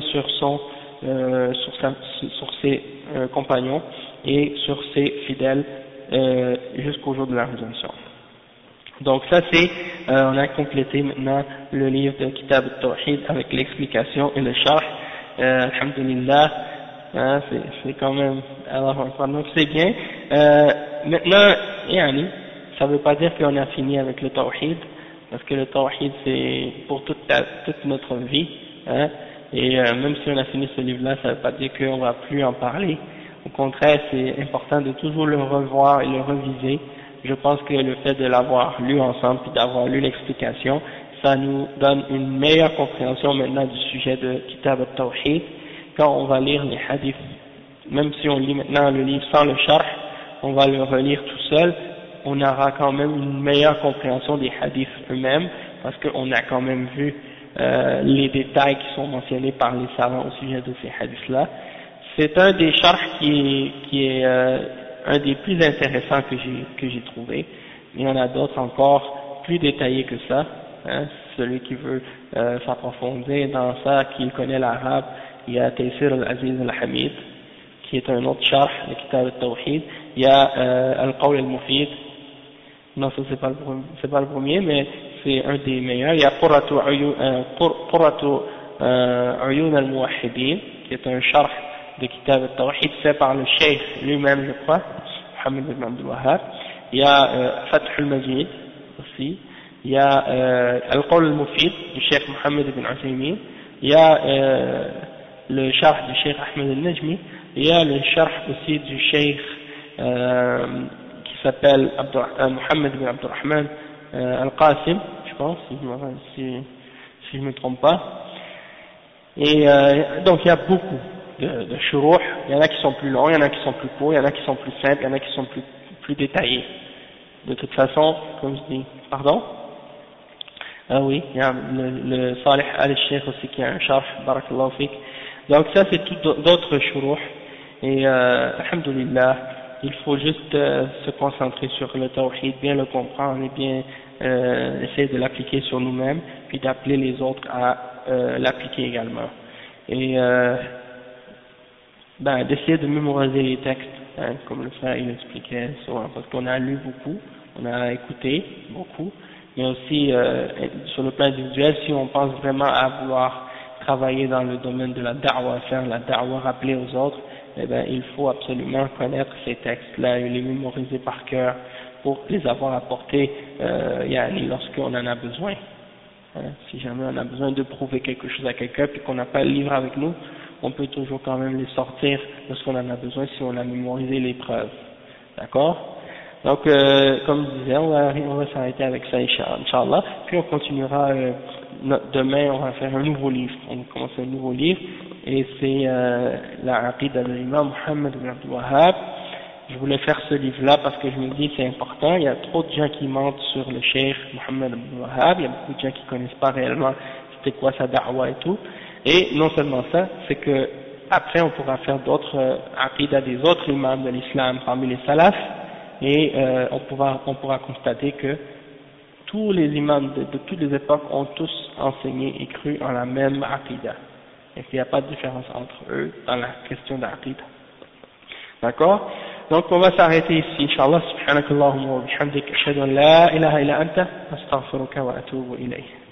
[SPEAKER 1] et sur ses compagnons, et sur ses fidèles, jusqu'au jour de la résurrection. Donc ça c'est, on a complété maintenant le livre de Kitab al-Tawhid avec l'explication et le sharh, alhamdulillah, c'est quand même, alors donc c'est bien. Maintenant, ça veut pas dire qu'on a fini avec le Tawhid, parce que le Tawhid c'est pour toute notre vie, et même si on a fini ce livre-là, ça veut pas dire qu'on va plus en parler. Au contraire, c'est important de toujours le revoir et le reviser. Je pense que le fait de l'avoir lu ensemble puis d'avoir lu l'explication, ça nous donne une meilleure compréhension maintenant du sujet de Kitab al-Tawhid. Quand on va lire les hadiths, même si on lit maintenant le livre sans le sharh, on va le relire tout seul, on aura quand même une meilleure compréhension des hadiths eux-mêmes, parce qu'on a quand même vu les détails qui sont mentionnés par les savants au sujet de ces hadiths-là. C'est un des sharhs qui est un des plus intéressants que j'ai trouvé. Il y en a d'autres encore plus détaillés que ça. Celui qui veut s'approfondir dans ça, qui connaît l'arabe, il y a Taysir al-Aziz al-Hamid, qui est un autre sharh, le Kitab al-Tawhid. Il y a Al-Qawl al-Mufid. Non, ça c'est pas le premier, mais c'est un des meilleurs. Il y a Qurratu Uyun al-Muwahhidin, qui est un sharh de Kitab al-Tawhid fait par le Cheikh lui-même, je crois, Mohammed ibn Abdul Wahhab. Il y a Fath al-Majid aussi. Il y a Al-Qawl al-Mufid du Cheikh Mohammed ibn Uthaymin. Il y a le sharh du Cheikh Ahmed al-Najmi. Il y a le sharh aussi du Cheikh qui s'appelle Mohammed ibn Abdurrahman al-Qasim, je pense, si je ne me trompe pas. Et donc il y a beaucoup de shuruh, il y en a qui sont plus longs, il y en a qui sont plus courts, il y en a qui sont plus simples, il y en a qui sont plus détaillés. De toute façon, comme je dis, pardon? Ah oui, il y a le Salih al-Sheikh aussi qui a un sharh, barakallahu fik. Donc ça c'est tout d'autres shuruh, et alhamdulillah, il faut juste se concentrer sur le tawhid, bien le comprendre et bien essayer de l'appliquer sur nous-mêmes, puis d'appeler les autres à l'appliquer également. Et d'essayer de mémoriser les textes, hein, comme le frère il expliquait, parce qu'on a lu beaucoup, on a écouté beaucoup, mais aussi sur le plan individuel, si on pense vraiment à vouloir travailler dans le domaine de la da'wa, faire la da'wa, rappeler aux autres, eh bien, il faut absolument connaître ces textes-là et les mémoriser par cœur pour les avoir apportés lorsqu'on en a besoin. Hein, si jamais on a besoin de prouver quelque chose à quelqu'un puis qu'on n'a pas le livre avec nous, on peut toujours quand même les sortir lorsqu'on en a besoin si on a mémorisé les preuves. D'accord? Donc, comme je disais, on va s'arrêter avec ça, Inch'Allah, puis on continuera demain, on va faire un nouveau livre, on commence un nouveau livre, et c'est la Aqida de l'imam Muhammad ibn Abdul Wahhab. Je voulais faire ce livre-là parce que je me dis c'est important, il y a trop de gens qui mentent sur le cheikh Muhammad ibn Abdul Wahhab, il y a beaucoup de gens qui connaissent pas réellement c'était quoi sa da'wa et tout, et non seulement ça, c'est que après on pourra faire d'autres Aqida des autres imams de l'islam parmi les salafs, et on pourra constater que tous les imams de toutes les époques ont tous enseigné et cru en la même Aqida, et qu'il n'y a pas de différence entre eux dans la question d'Aqida. D'accord? Donc on va s'arrêter ici, Inch'Allah, subhanakallahumma wa bihamdik, ashhadu an la ilaha illa anta, astaghfiruka wa atubu ilayh.